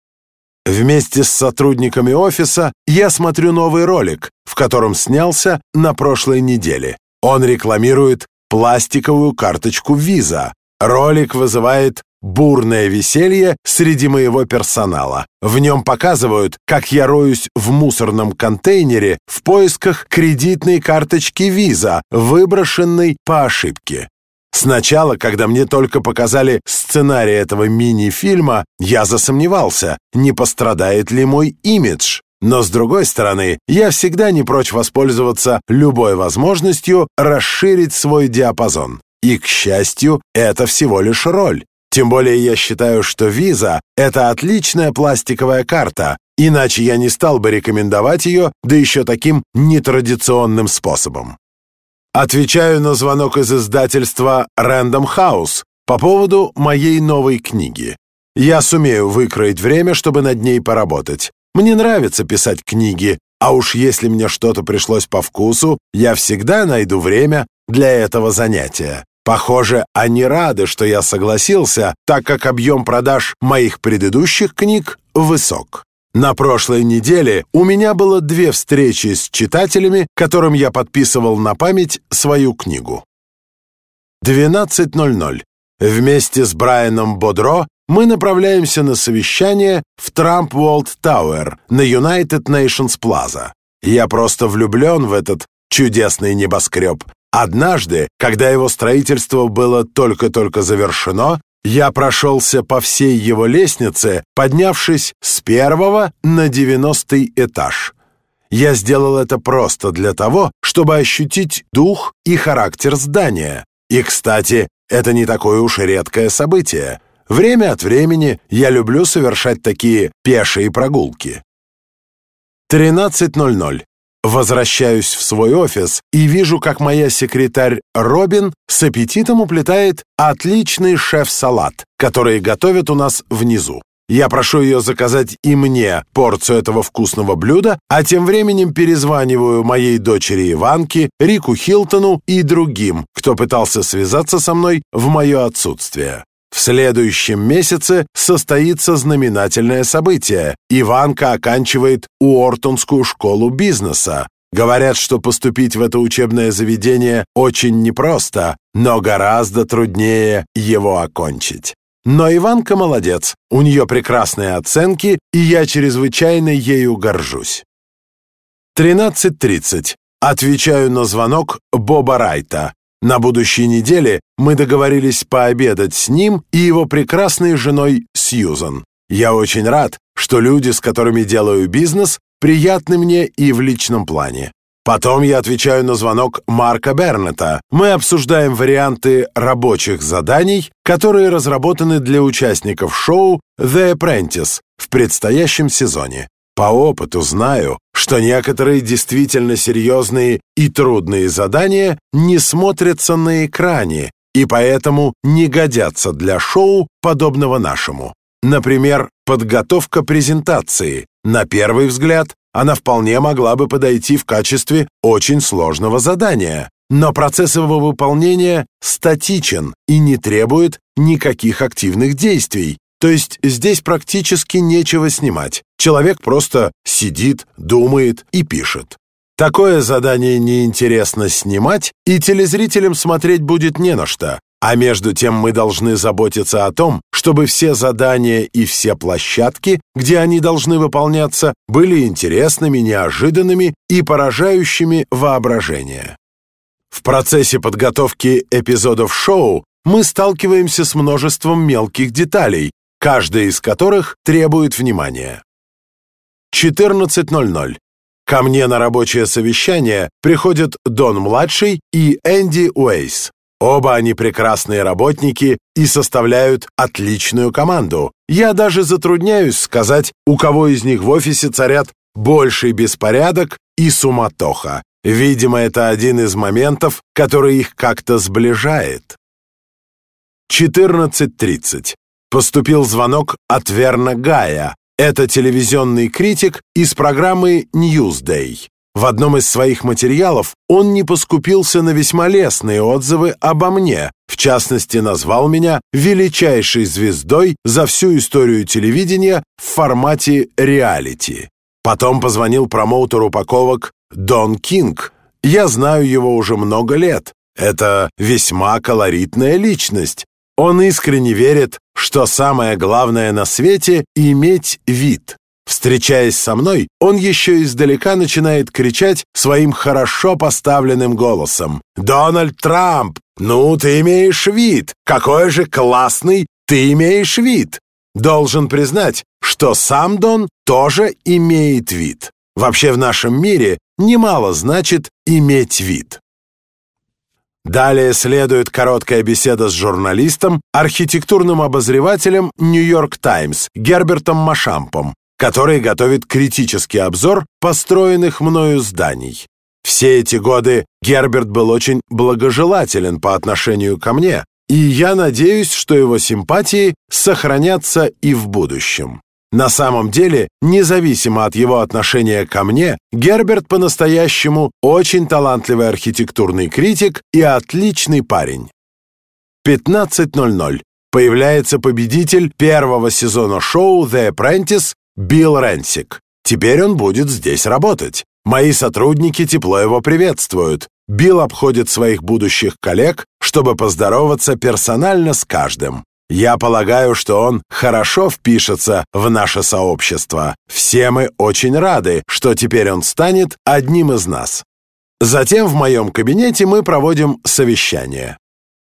Вместе с сотрудниками офиса я смотрю новый ролик, в котором снялся на прошлой неделе. Он рекламирует пластиковую карточку Visa. Ролик вызывает бурное веселье среди моего персонала. В нем показывают, как я роюсь в мусорном контейнере в поисках кредитной карточки Visa, выброшенной по ошибке. Сначала, когда мне только показали сценарий этого мини-фильма, я засомневался, не пострадает ли мой имидж. Но, с другой стороны, я всегда не прочь воспользоваться любой возможностью расширить свой диапазон. И, к счастью, это всего лишь роль. Тем более я считаю, что Visa — это отличная пластиковая карта, иначе я не стал бы рекомендовать ее, да еще таким нетрадиционным способом. Отвечаю на звонок из издательства Random House по поводу моей новой книги. Я сумею выкроить время, чтобы над ней поработать. Мне нравится писать книги, а уж если мне что-то пришлось по вкусу, я всегда найду время для этого занятия. Похоже, они рады, что я согласился, так как объем продаж моих предыдущих книг высок. На прошлой неделе у меня было две встречи с читателями, которым я подписывал на память свою книгу. двенадцать ноль ноль. Вместе с Брайаном Бодро мы направляемся на совещание в Trump World Tower на United Nations Plaza. Я просто влюблен в этот чудесный небоскреб. Однажды, когда его строительство было только-только завершено, я прошелся по всей его лестнице, поднявшись с первого на девяностый этаж. Я сделал это просто для того, чтобы ощутить дух и характер здания. И, кстати, это не такое уж и редкое событие. Время от времени я люблю совершать такие пешие прогулки. тринадцать ноль ноль. Возвращаюсь в свой офис и вижу, как моя секретарь Робин с аппетитом уплетает отличный шеф-салат, который готовят у нас внизу. Я прошу ее заказать и мне порцию этого вкусного блюда, а тем временем перезваниваю моей дочери Иванке, Рику Хилтону и другим, кто пытался связаться со мной в мое отсутствие. В следующем месяце состоится знаменательное событие. Иванка оканчивает Уортонскую школу бизнеса. Говорят, что поступить в это учебное заведение очень непросто, но гораздо труднее его окончить. Но Иванка молодец, у нее прекрасные оценки, и я чрезвычайно ею горжусь. тринадцать тридцать. Отвечаю на звонок Боба Райта. На будущей неделе мы договорились пообедать с ним и его прекрасной женой Сьюзан. Я очень рад, что люди, с которыми делаю бизнес, приятны мне и в личном плане. Потом я отвечаю на звонок Марка Бернета. Мы обсуждаем варианты рабочих заданий, которые разработаны для участников шоу The Apprentice в предстоящем сезоне. По опыту знаю, что некоторые действительно серьезные и трудные задания не смотрятся на экране и поэтому не годятся для шоу, подобного нашему. Например, подготовка презентации. На первый взгляд, она вполне могла бы подойти в качестве очень сложного задания, но процесс его выполнения статичен и не требует никаких активных действий. То есть здесь практически нечего снимать. Человек просто сидит, думает и пишет. Такое задание неинтересно снимать, и телезрителям смотреть будет не на что. А между тем мы должны заботиться о том, чтобы все задания и все площадки, где они должны выполняться, были интересными, неожиданными и поражающими воображение. В процессе подготовки эпизодов шоу мы сталкиваемся с множеством мелких деталей, каждая из которых требует внимания. четырнадцать ноль ноль. Ко мне на рабочее совещание приходят Дон-младший и Энди Уэйс. Оба они прекрасные работники и составляют отличную команду. Я даже затрудняюсь сказать, у кого из них в офисе царят больший беспорядок и суматоха. Видимо, это один из моментов, который их как-то сближает. четырнадцать тридцать. Поступил звонок от Верна Гая. Это телевизионный критик из программы Newsday. В одном из своих материалов он не поскупился на весьма лестные отзывы обо мне, в частности, назвал меня величайшей звездой за всю историю телевидения в формате реалити. Потом позвонил промоутер упаковок Дон Кинг. Я знаю его уже много лет. Это весьма колоритная личность. Он искренне верит, что самое главное на свете — иметь вид. Встречаясь со мной, он еще издалека начинает кричать своим хорошо поставленным голосом: «Дональд Трамп, ну ты имеешь вид! Какой же классный ты имеешь вид!» Должен признать, что сам Дон тоже имеет вид. Вообще в нашем мире немало значит иметь вид. Далее следует короткая беседа с журналистом, архитектурным обозревателем «Нью-Йорк Таймс» Гербертом Машампом, который готовит критический обзор построенных мною зданий. Все эти годы Герберт был очень благожелателен по отношению ко мне, и я надеюсь, что его симпатии сохранятся и в будущем. На самом деле, независимо от его отношения ко мне, Герберт по-настоящему очень талантливый архитектурный критик и отличный парень. пятнадцать ноль ноль. Появляется победитель первого сезона шоу The Apprentice Билл Ренсик. Теперь он будет здесь работать. Мои сотрудники тепло его приветствуют. Билл обходит своих будущих коллег, чтобы поздороваться персонально с каждым. Я полагаю, что он хорошо впишется в наше сообщество. Все мы очень рады, что теперь он станет одним из нас. Затем в моем кабинете мы проводим совещание.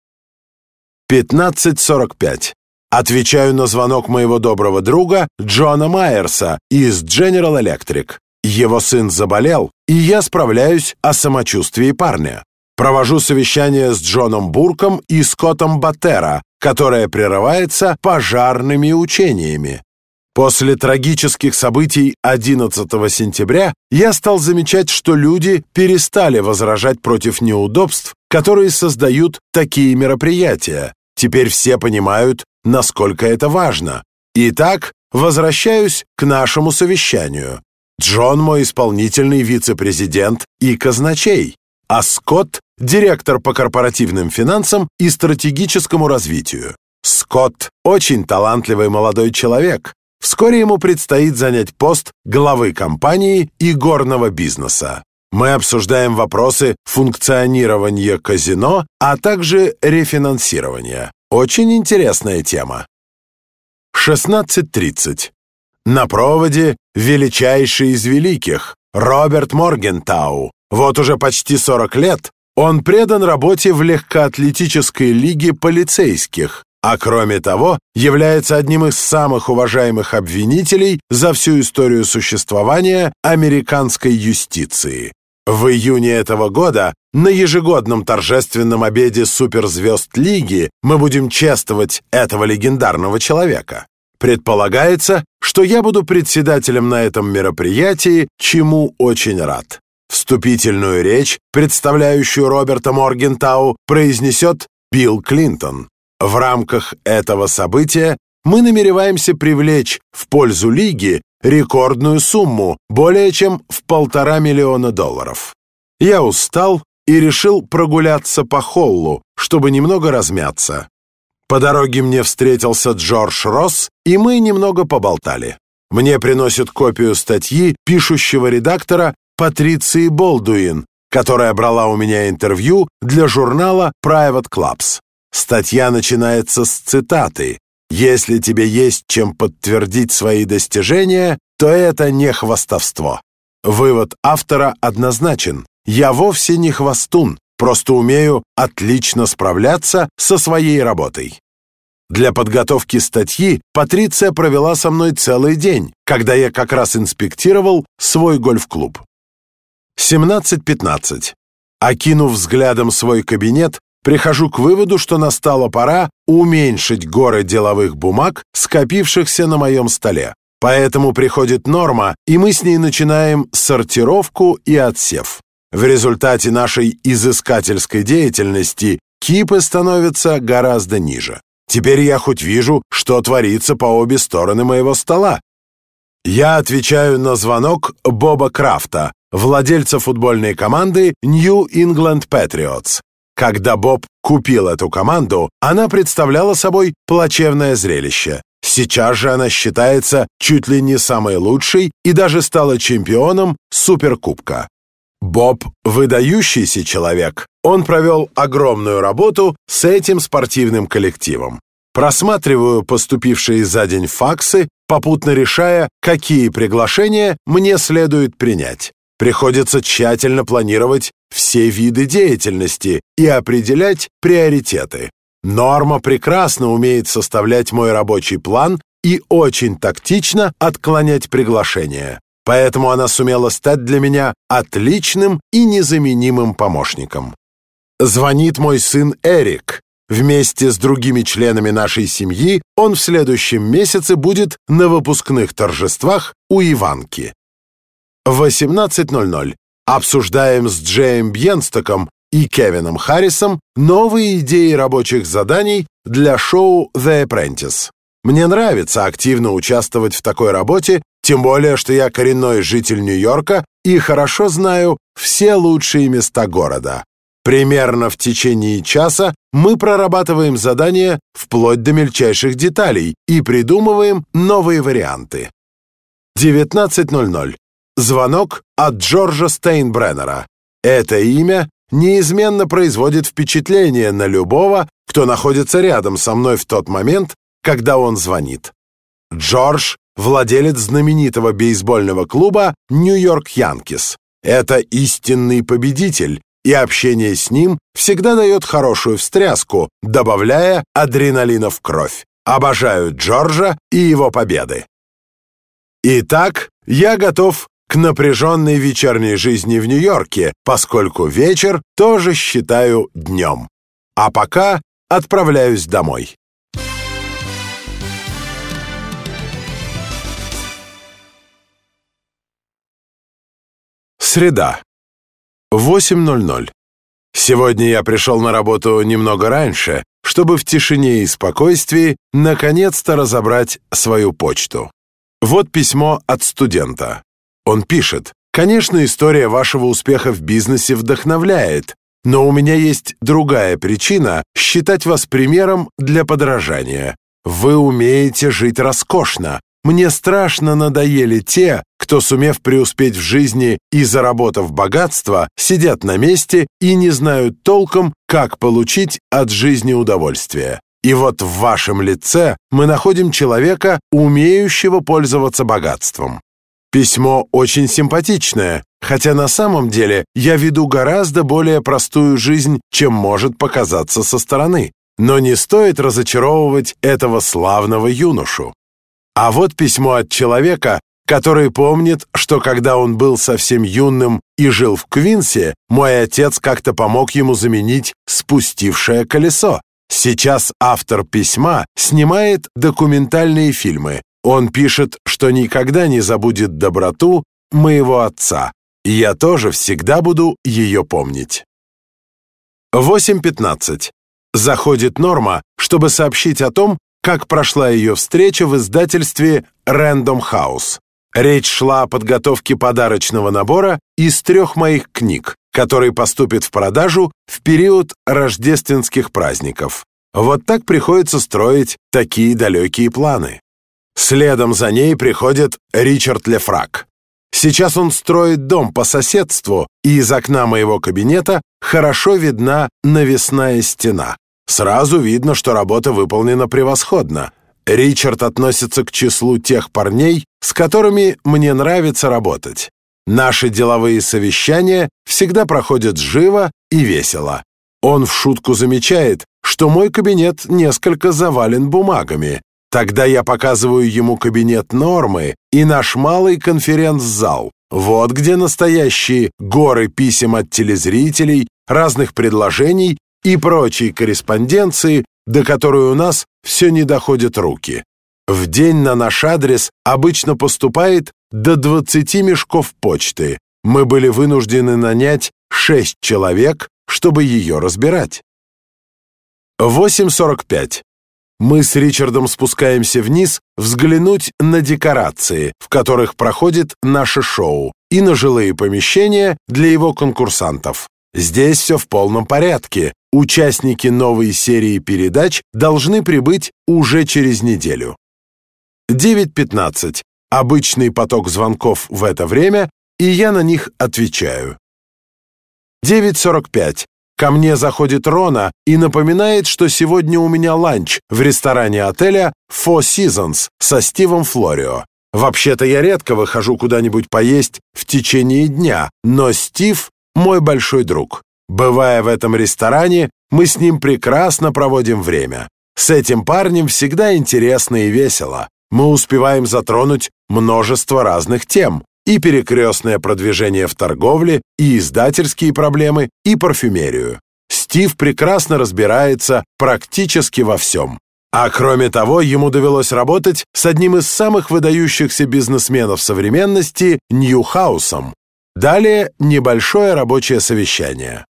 пятнадцать сорок пять. Отвечаю на звонок моего доброго друга Джона Майерса из General Electric. Его сын заболел, и я справляюсь о самочувствии парня. Провожу совещание с Джоном Бурком и Скоттом Баттеро, которое прерывается пожарными учениями. После трагических событий одиннадцатого сентября я стал замечать, что люди перестали возражать против неудобств, которые создают такие мероприятия. Теперь все понимают, насколько это важно. Итак, возвращаюсь к нашему совещанию. Джон мой исполнительный вице-президент и казначей, а Скотт — директор по корпоративным финансам и стратегическому развитию. Скотт – очень талантливый молодой человек. Вскоре ему предстоит занять пост главы компании и горного бизнеса. Мы обсуждаем вопросы функционирования казино, а также рефинансирования. Очень интересная тема. шестнадцать тридцать. На проводе величайший из великих, Роберт Моргентау. Вот уже почти сорок лет он предан работе в легкоатлетической лиге полицейских, а кроме того, является одним из самых уважаемых обвинителей за всю историю существования американской юстиции. В июне этого года на ежегодном торжественном обеде суперзвезд Лиги мы будем чествовать этого легендарного человека. Предполагается, что я буду председателем на этом мероприятии, чему очень рад. Вступительную речь, представляющую Роберта Моргентау, произнесет Билл Клинтон. В рамках этого события мы намереваемся привлечь в пользу Лиги рекордную сумму, более чем в полтора миллиона долларов. Я устал и решил прогуляться по холлу, чтобы немного размяться. По дороге мне встретился Джордж Росс, и мы немного поболтали. Мне приносят копию статьи пишущего редактора Патриции Болдуин, которая брала у меня интервью для журнала Private Clubs. Статья начинается с цитаты: «Если тебе есть чем подтвердить свои достижения, то это не хвастовство». Вывод автора однозначен. Я вовсе не хвастун, просто умею отлично справляться со своей работой. Для подготовки статьи Патриция провела со мной целый день, когда я как раз инспектировал свой гольф-клуб. семнадцать пятнадцать. Окинув взглядом свой кабинет, прихожу к выводу, что настала пора уменьшить горы деловых бумаг, скопившихся на моем столе. Поэтому приходит Норма, и мы с ней начинаем сортировку и отсев. В результате нашей изыскательской деятельности кипы становятся гораздо ниже. Теперь я хоть вижу, что творится по обе стороны моего стола. Я отвечаю на звонок Боба Крафта, владельца футбольной команды New England Patriots. Когда Боб купил эту команду, она представляла собой плачевное зрелище. Сейчас же она считается чуть ли не самой лучшей и даже стала чемпионом Суперкубка. Боб – выдающийся человек. Он провел огромную работу с этим спортивным коллективом. Просматриваю поступившие за день факсы, попутно решая, какие приглашения мне следует принять. Приходится тщательно планировать все виды деятельности и определять приоритеты. Норма прекрасно умеет составлять мой рабочий план и очень тактично отклонять приглашения. Поэтому она сумела стать для меня отличным и незаменимым помощником. Звонит мой сын Эрик. Вместе с другими членами нашей семьи он в следующем месяце будет на выпускных торжествах у Иванки. восемнадцать ноль ноль. Обсуждаем с Джеем Бьенстоком и Кевином Харрисом новые идеи рабочих заданий для шоу The Apprentice. Мне нравится активно участвовать в такой работе, тем более, что я коренной житель Нью-Йорка и хорошо знаю все лучшие места города. Примерно в течение часа мы прорабатываем задания вплоть до мельчайших деталей и придумываем новые варианты. девятнадцать ноль ноль. Звонок от Джорджа Стейнбреннера. Это имя неизменно производит впечатление на любого, кто находится рядом со мной в тот момент, когда он звонит. Джордж – владелец знаменитого бейсбольного клуба «Нью-Йорк Янкис». Это истинный победитель, и общение с ним всегда дает хорошую встряску, добавляя адреналина в кровь. Обожаю Джорджа и его победы. Итак, я готов к напряженной вечерней жизни в Нью-Йорке, поскольку вечер тоже считаю днем. А пока отправляюсь домой. Среда. восемь ноль ноль. Сегодня я пришел на работу немного раньше, чтобы в тишине и спокойствии наконец-то разобрать свою почту. Вот письмо от студента. Он пишет: «Конечно, история вашего успеха в бизнесе вдохновляет. но у меня есть другая причина считать вас примером для подражания. Вы умеете жить роскошно. Мне страшно надоели те, кто, сумев преуспеть в жизни и заработав богатство, сидят на месте и не знают толком, как получить от жизни удовольствие. И вот в вашем лице мы находим человека, умеющего пользоваться богатством. Письмо очень симпатичное, хотя на самом деле я веду гораздо более простую жизнь, чем может показаться со стороны. Но не стоит разочаровывать этого славного юношу. А вот письмо от человека, который помнит, что когда он был совсем юным и жил в Квинсе, мой отец как-то помог ему заменить спустившее колесо. Сейчас автор письма снимает документальные фильмы. Он пишет, что никогда не забудет доброту моего отца, и я тоже всегда буду ее помнить. восемь пятнадцать. Заходит Норма, чтобы сообщить о том, как прошла ее встреча в издательстве Random House. Речь шла о подготовке подарочного набора из трех моих книг, который поступит в продажу в период рождественских праздников. Вот так приходится строить такие далекие планы. Следом за ней приходит Ричард Лефрак. Сейчас он строит дом по соседству, и из окна моего кабинета хорошо видна навесная стена. Сразу видно, что работа выполнена превосходно. Ричард относится к числу тех парней, с которыми мне нравится работать. Наши деловые совещания всегда проходят живо и весело. Он в шутку замечает, что мой кабинет несколько завален бумагами. Тогда я показываю ему кабинет Нормы и наш малый конференц-зал. Вот где настоящие горы писем от телезрителей, разных предложений и прочей корреспонденции, до которой у нас все не доходят руки. В день на наш адрес обычно поступает до двадцати мешков почты. Мы были вынуждены нанять шесть человек, чтобы ее разбирать. восемь сорок пять. Мы с Ричардом спускаемся вниз взглянуть на декорации, в которых проходит наше шоу, и на жилые помещения для его конкурсантов. Здесь все в полном порядке. Участники новой серии передач должны прибыть уже через неделю. девять пятнадцать. Обычный поток звонков в это время, и я на них отвечаю. девять сорок пять. Ко мне заходит Рона и напоминает, что сегодня у меня ланч в ресторане отеля Four Seasons со Стивом Флорио. Вообще-то я редко выхожу куда-нибудь поесть в течение дня, но Стив – мой большой друг. Бывая в этом ресторане, мы с ним прекрасно проводим время. С этим парнем всегда интересно и весело. Мы успеваем затронуть множество разных тем. И перекрестное продвижение в торговле, и издательские проблемы, и парфюмерию. Стив прекрасно разбирается практически во всем. А кроме того, ему довелось работать с одним из самых выдающихся бизнесменов современности Ньюхаусом. Далее небольшое рабочее совещание.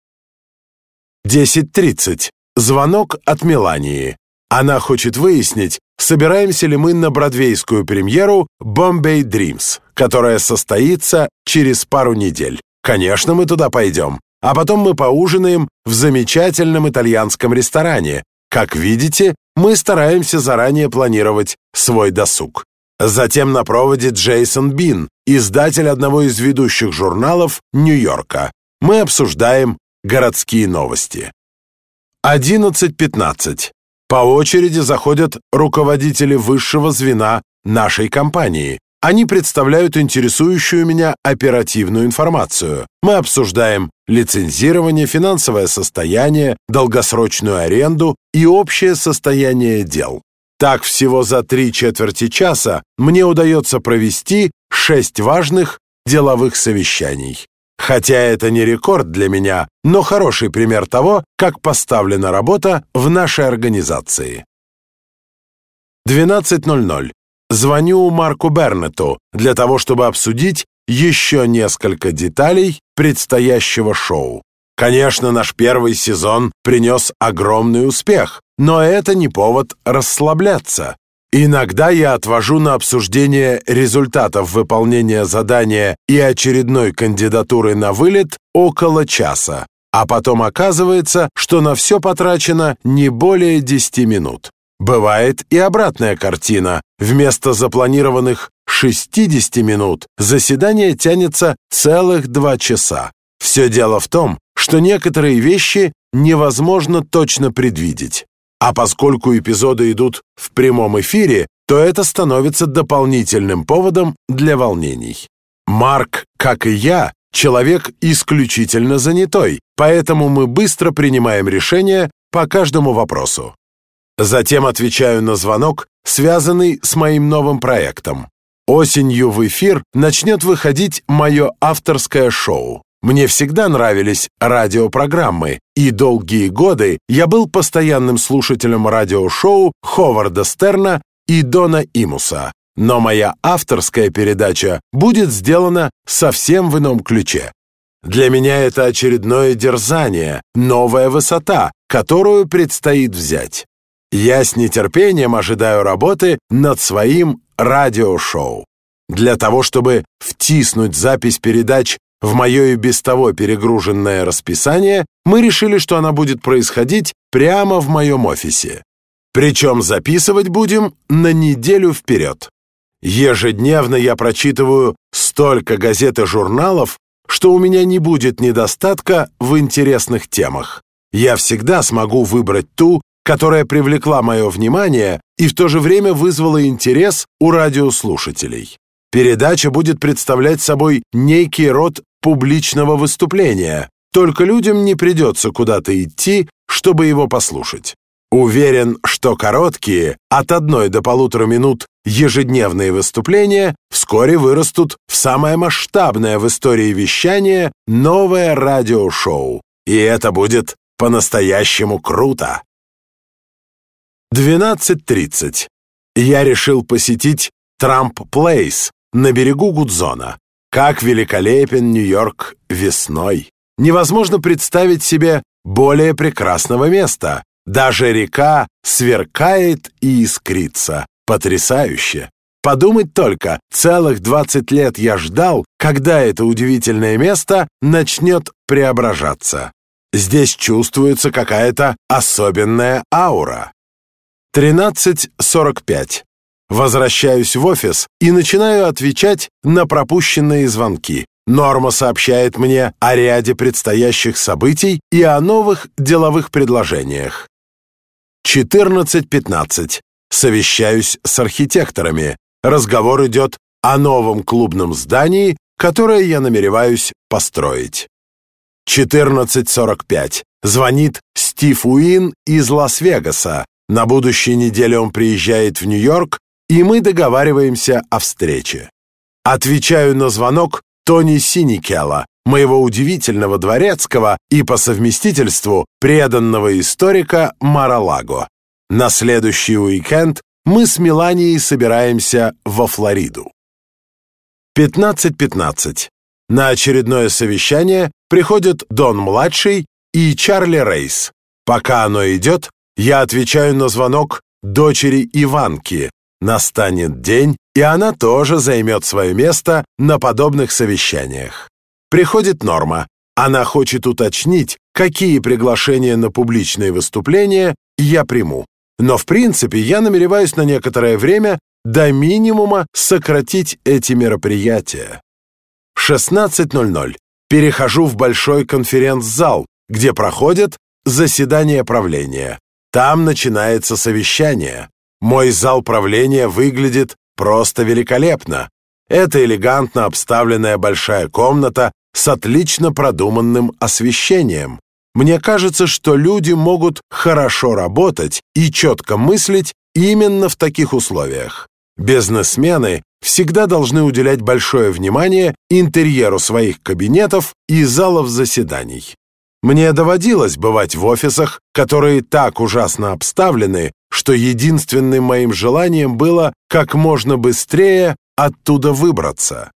десять тридцать. Звонок от Мелании. Она хочет выяснить, собираемся ли мы на бродвейскую премьеру «Bombay Dreams», которая состоится через пару недель. Конечно, мы туда пойдем. А потом мы поужинаем в замечательном итальянском ресторане. Как видите, мы стараемся заранее планировать свой досуг. Затем на проводе Джейсон Бин, издатель одного из ведущих журналов Нью-Йорка. Мы обсуждаем городские новости. одиннадцать пятнадцать. По очереди заходят руководители высшего звена нашей компании. Они представляют интересующую меня оперативную информацию. Мы обсуждаем лицензирование, финансовое состояние, долгосрочную аренду и общее состояние дел. Так всего за три четверти часа мне удается провести шесть важных деловых совещаний. Хотя это не рекорд для меня, но хороший пример того, как поставлена работа в нашей организации. двенадцать ноль ноль. Звоню Марку Бернетту для того, чтобы обсудить еще несколько деталей предстоящего шоу. Конечно, наш первый сезон принес огромный успех, но это не повод расслабляться. Иногда я отвожу на обсуждение результатов выполнения задания и очередной кандидатуры на вылет около часа. А потом оказывается, что на все потрачено не более десяти минут. Бывает и обратная картина. Вместо запланированных шестидесяти минут заседание тянется целых два часа. Все дело в том, что некоторые вещи невозможно точно предвидеть. А поскольку эпизоды идут в прямом эфире, то это становится дополнительным поводом для волнений. Марк, как и я, человек исключительно занятой, поэтому мы быстро принимаем решения по каждому вопросу. Затем отвечаю на звонок, связанный с моим новым проектом. Осенью в эфир начнет выходить мое авторское шоу. Мне всегда нравились радиопрограммы, и долгие годы я был постоянным слушателем радиошоу Ховарда Стерна и Дона Имуса. Но моя авторская передача будет сделана совсем в ином ключе. Для меня это очередное дерзание, новая высота, которую предстоит взять. Я с нетерпением ожидаю работы над своим радиошоу. Для того, чтобы втиснуть запись передач в мое и без того перегруженное расписание, мы решили, что она будет происходить прямо в моем офисе. Причем записывать будем на неделю вперед. Ежедневно я прочитываю столько газет и журналов, что у меня не будет недостатка в интересных темах. Я всегда смогу выбрать ту, которая привлекла мое внимание и в то же время вызвала интерес у радиослушателей. Передача будет представлять собой некий род публичного выступления, только людям не придется куда-то идти, чтобы его послушать. Уверен, что короткие, от одной до полутора минут ежедневные выступления вскоре вырастут в самое масштабное в истории вещания новое радиошоу. И это будет по-настоящему круто. двенадцать тридцать. Я решил посетить Трамп Плейс на берегу Гудзона. Как великолепен Нью-Йорк весной! Невозможно представить себе более прекрасного места. Даже река сверкает и искрится. Потрясающе! Подумать только, целых двадцать лет я ждал, когда это удивительное место начнет преображаться. Здесь чувствуется какая-то особенная аура. тринадцать сорок пять. Возвращаюсь в офис и начинаю отвечать на пропущенные звонки. Норма сообщает мне о ряде предстоящих событий и о новых деловых предложениях. четырнадцать пятнадцать. Совещаюсь с архитекторами. Разговор идет о новом клубном здании, которое я намереваюсь построить. четырнадцать сорок пять. Звонит Стив Уин из Лас-Вегаса. На будущей неделе он приезжает в Нью-Йорк, и мы договариваемся о встрече. Отвечаю на звонок Тони Синикела, моего удивительного дворецкого и по совместительству преданного историка Мар-а-Лаго. На следующий уикенд мы с Меланией собираемся во Флориду. пятнадцать пятнадцать. На очередное совещание приходят Дон-младший и Чарли Рейс. Пока оно идет, я отвечаю на звонок дочери Иванки. Настанет день, и она тоже займет свое место на подобных совещаниях. Приходит Норма. Она хочет уточнить, какие приглашения на публичные выступления я приму. Но в принципе я намереваюсь на некоторое время до минимума сократить эти мероприятия. шестнадцать ноль ноль. Перехожу в большой конференц-зал, где проходят заседания правления. Там начинается совещание. Мой зал правления выглядит просто великолепно. Это элегантно обставленная большая комната с отлично продуманным освещением. Мне кажется, что люди могут хорошо работать и четко мыслить именно в таких условиях. Бизнесмены всегда должны уделять большое внимание интерьеру своих кабинетов и залов заседаний. Мне доводилось бывать в офисах, которые так ужасно обставлены, что единственным моим желанием было как можно быстрее оттуда выбраться.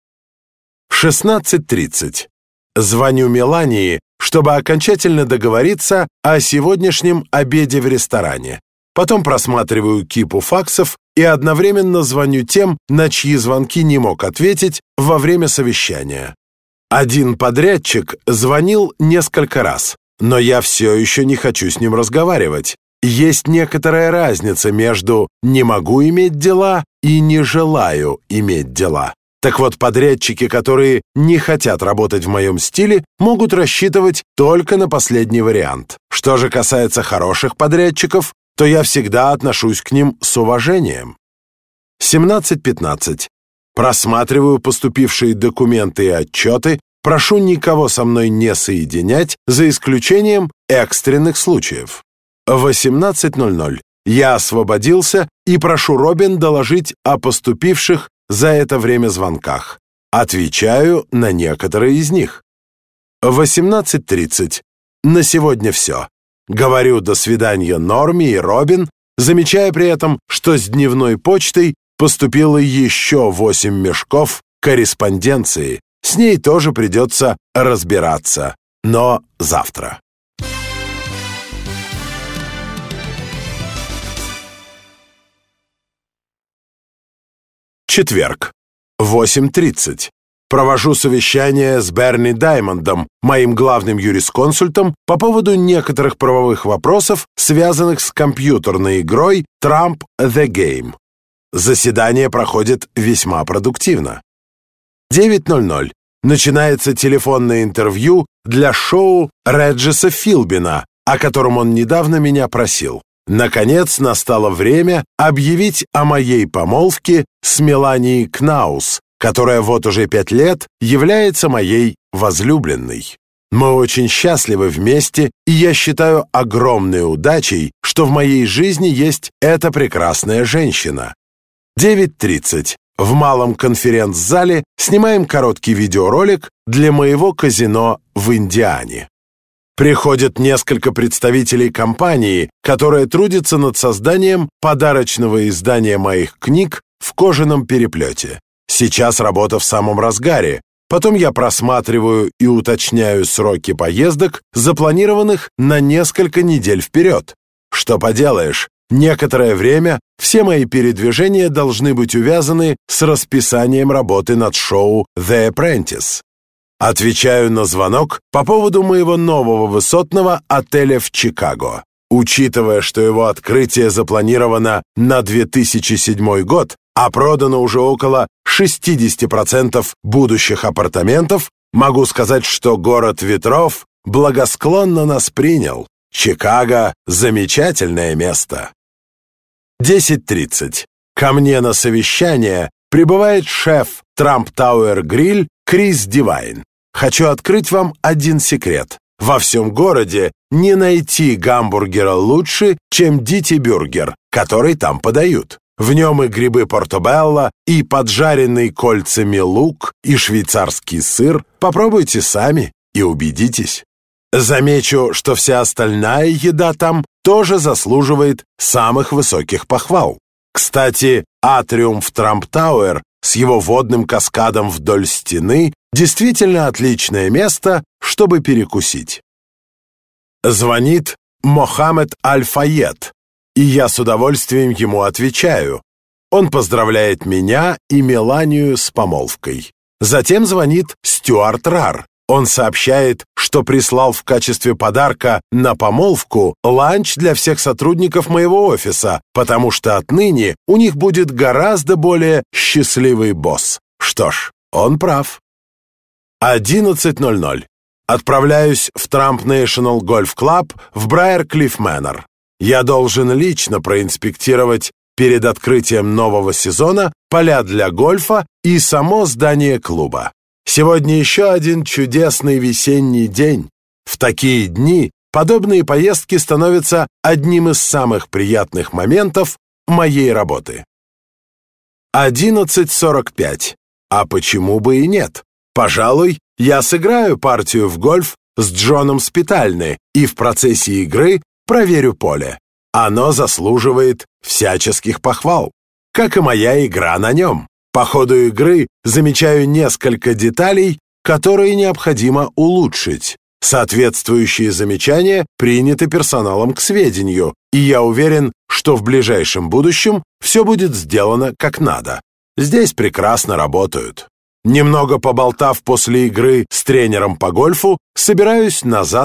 шестнадцать тридцать. Звоню Мелании, чтобы окончательно договориться о сегодняшнем обеде в ресторане. Потом просматриваю кипу факсов и одновременно звоню тем, на чьи звонки не мог ответить во время совещания. Один подрядчик звонил несколько раз. но я все еще не хочу с ним разговаривать. Есть некоторая разница между «не могу иметь дела» и «не желаю иметь дела». Так вот, подрядчики, которые не хотят работать в моем стиле, могут рассчитывать только на последний вариант. Что же касается хороших подрядчиков, то я всегда отношусь к ним с уважением. семнадцать пятнадцать. Просматриваю поступившие документы и отчеты, прошу никого со мной не соединять, за исключением экстренных случаев. восемнадцать ноль ноль. Я освободился и прошу Робин доложить о поступивших за это время звонках. Отвечаю на некоторые из них. восемнадцать тридцать. На сегодня все. Говорю «до свидания» Норме и Робин, замечая при этом, что с дневной почтой поступило еще восемь мешков корреспонденции. С ней тоже придется разбираться, но завтра. Четверг. восемь тридцать. Провожу совещание с Берни Даймондом, моим главным юрисконсультом, по поводу некоторых правовых вопросов, связанных с компьютерной игрой Trump the Game. Заседание проходит весьма продуктивно. девять ноль ноль. Начинается телефонное интервью для шоу Реджиса Филбина, о котором он недавно меня просил. Наконец настало время объявить о моей помолвке с Меланией Кнаус, которая вот уже пять лет является моей возлюбленной. Мы очень счастливы вместе, и я считаю огромной удачей, что в моей жизни есть эта прекрасная женщина. девять тридцать. В малом конференц-зале снимаем короткий видеоролик для моего казино в Индиане. Приходят несколько представителей компании, которая трудится над созданием подарочного издания моих книг в кожаном переплете. Сейчас работа в самом разгаре. Потом я просматриваю и уточняю сроки поездок, запланированных на несколько недель вперед. Что поделаешь, некоторое время все мои передвижения должны быть увязаны с расписанием работы над шоу «The Apprentice». Отвечаю на звонок по поводу моего нового высотного отеля в Чикаго. Учитывая, что его открытие запланировано на две тысячи седьмой год, а продано уже около шестьдесят процентов будущих апартаментов, могу сказать, что город ветров благосклонно нас принял. Чикаго — замечательное место. десять тридцать. Ко мне на совещание прибывает шеф Trump Tower Grill Крис Дивайн. Хочу открыть вам один секрет. Во всем городе не найти гамбургера лучше, чем Дити-бюргер, который там подают. В нем и грибы портобелло, и поджаренный кольцами лук, и швейцарский сыр. Попробуйте сами и убедитесь. Замечу, что вся остальная еда там тоже заслуживает самых высоких похвал. Кстати, атриум в Trump Tower с его водным каскадом вдоль стены действительно отличное место, чтобы перекусить. Звонит Мохаммед Аль-Файед, и я с удовольствием ему отвечаю. Он поздравляет меня и Меланию с помолвкой. Затем звонит Стюарт Рар. Он сообщает, что прислал в качестве подарка на помолвку ланч для всех сотрудников моего офиса, потому что отныне у них будет гораздо более счастливый босс. Что ж, он прав. одиннадцать ноль ноль. Отправляюсь в Trump National Golf Club в Брайер-Клифф Мэннер. Я должен лично проинспектировать перед открытием нового сезона поля для гольфа и само здание клуба. Сегодня еще один чудесный весенний день. В такие дни подобные поездки становятся одним из самых приятных моментов моей работы. одиннадцать сорок пять. А почему бы и нет? Пожалуй, я сыграю партию в гольф с Джоном Спитальни и в процессе игры проверю поле. Оно заслуживает всяческих похвал, как и моя игра на нем. По ходу игры замечаю несколько деталей, которые необходимо улучшить. Соответствующие замечания приняты персоналом к сведению, и я уверен, что в ближайшем будущем все будет сделано как надо. Здесь прекрасно работают. Немного поболтав после игры с тренером по гольфу, собираюсь назад к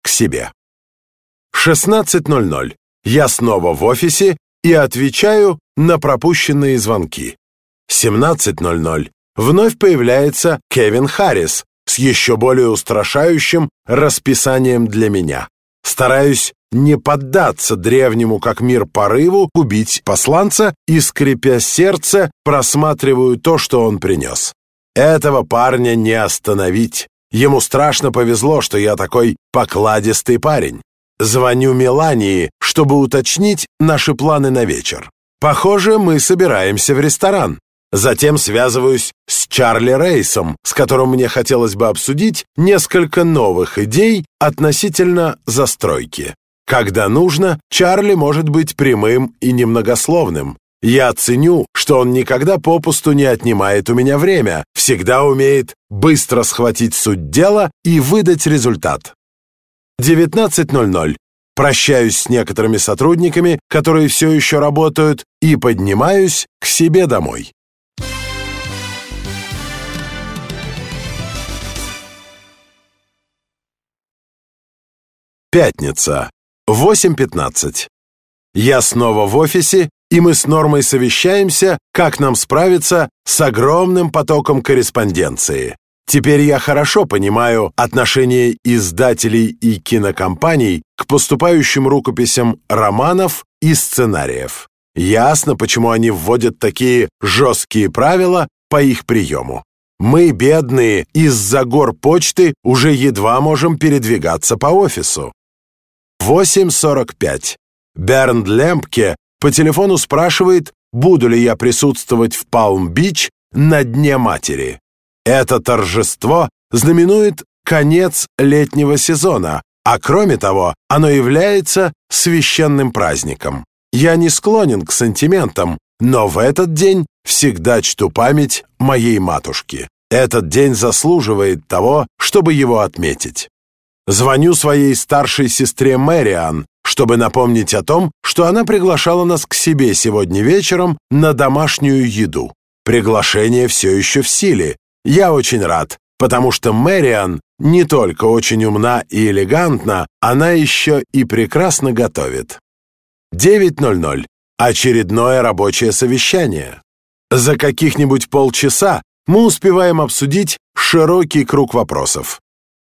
себе. шестнадцать ноль ноль. Я снова в офисе и отвечаю на пропущенные звонки. семнадцать ноль ноль. Вновь появляется Кевин Харрис с еще более устрашающим расписанием для меня. Стараюсь не поддаться древнему как мир порыву убить посланца и, скрипя сердце, просматриваю то, что он принес. Этого парня не остановить. Ему страшно повезло, что я такой покладистый парень. Звоню Мелании, чтобы уточнить наши планы на вечер. Похоже, мы собираемся в ресторан. Затем связываюсь с Чарли Рейсом, с которым мне хотелось бы обсудить несколько новых идей относительно застройки. Когда нужно, Чарли может быть прямым и немногословным. Я ценю, что он никогда попусту не отнимает у меня время, всегда умеет быстро схватить суть дела и выдать результат. девятнадцать ноль ноль. Прощаюсь с некоторыми сотрудниками, которые все еще работают, и поднимаюсь к себе домой. Пятница. восемь пятнадцать. Я снова в офисе, и мы с Нормой совещаемся, как нам справиться с огромным потоком корреспонденции. Теперь я хорошо понимаю отношение издателей и кинокомпаний к поступающим рукописям романов и сценариев. Ясно, почему они вводят такие жесткие правила по их приему. Мы, бедные, из-за гор почты уже едва можем передвигаться по офису. восемь сорок пять. Бернд Лемпке по телефону спрашивает, буду ли я присутствовать в Палм-Бич на Дне Матери. Это торжество знаменует конец летнего сезона, а кроме того, оно является священным праздником. Я не склонен к сантиментам, но в этот день всегда чту память моей матушки. Этот день заслуживает того, чтобы его отметить. Звоню своей старшей сестре Мэриан, чтобы напомнить о том, что она приглашала нас к себе сегодня вечером на домашнюю еду. Приглашение все еще в силе. Я очень рад, потому что Мэриан не только очень умна и элегантна, она еще и прекрасно готовит. девять ноль ноль. Очередное рабочее совещание. За каких-нибудь полчаса мы успеваем обсудить широкий круг вопросов.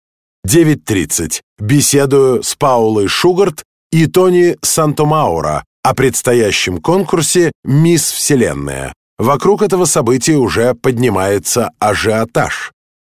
девять тридцать. Беседую с Паулой Шугарт и Тони Сантомаура о предстоящем конкурсе «Мисс Вселенная». Вокруг этого события уже поднимается ажиотаж.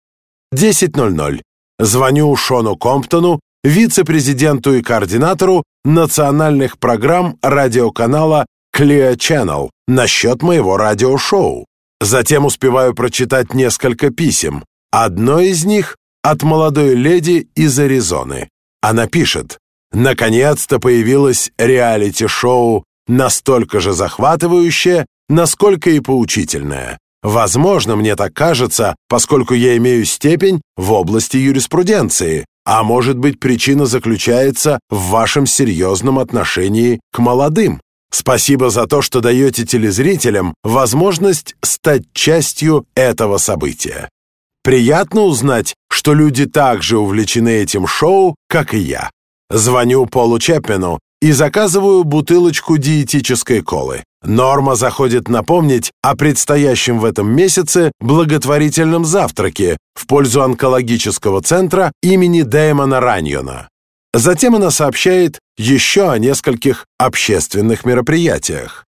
десять ноль ноль. Звоню Шону Комптону, вице-президенту и координатору национальных программ радиоканала Clear Channel, насчет моего радиошоу. Затем успеваю прочитать несколько писем. Одно из них от молодой леди из Аризоны. Она пишет: «Наконец-то появилось реалити-шоу, настолько же захватывающее, насколько и поучительное. Возможно, мне так кажется, поскольку я имею степень в области юриспруденции, а может быть, причина заключается в вашем серьезном отношении к молодым. Спасибо за то, что даете телезрителям возможность стать частью этого события. Приятно узнать, что люди так же увлечены этим шоу, как и я. Звоню Полу Чепмену и заказываю бутылочку диетической колы. Норма заходит напомнить о предстоящем в этом месяце благотворительном завтраке в пользу онкологического центра имени Дэймона Раньона. Затем она сообщает еще о нескольких общественных мероприятиях.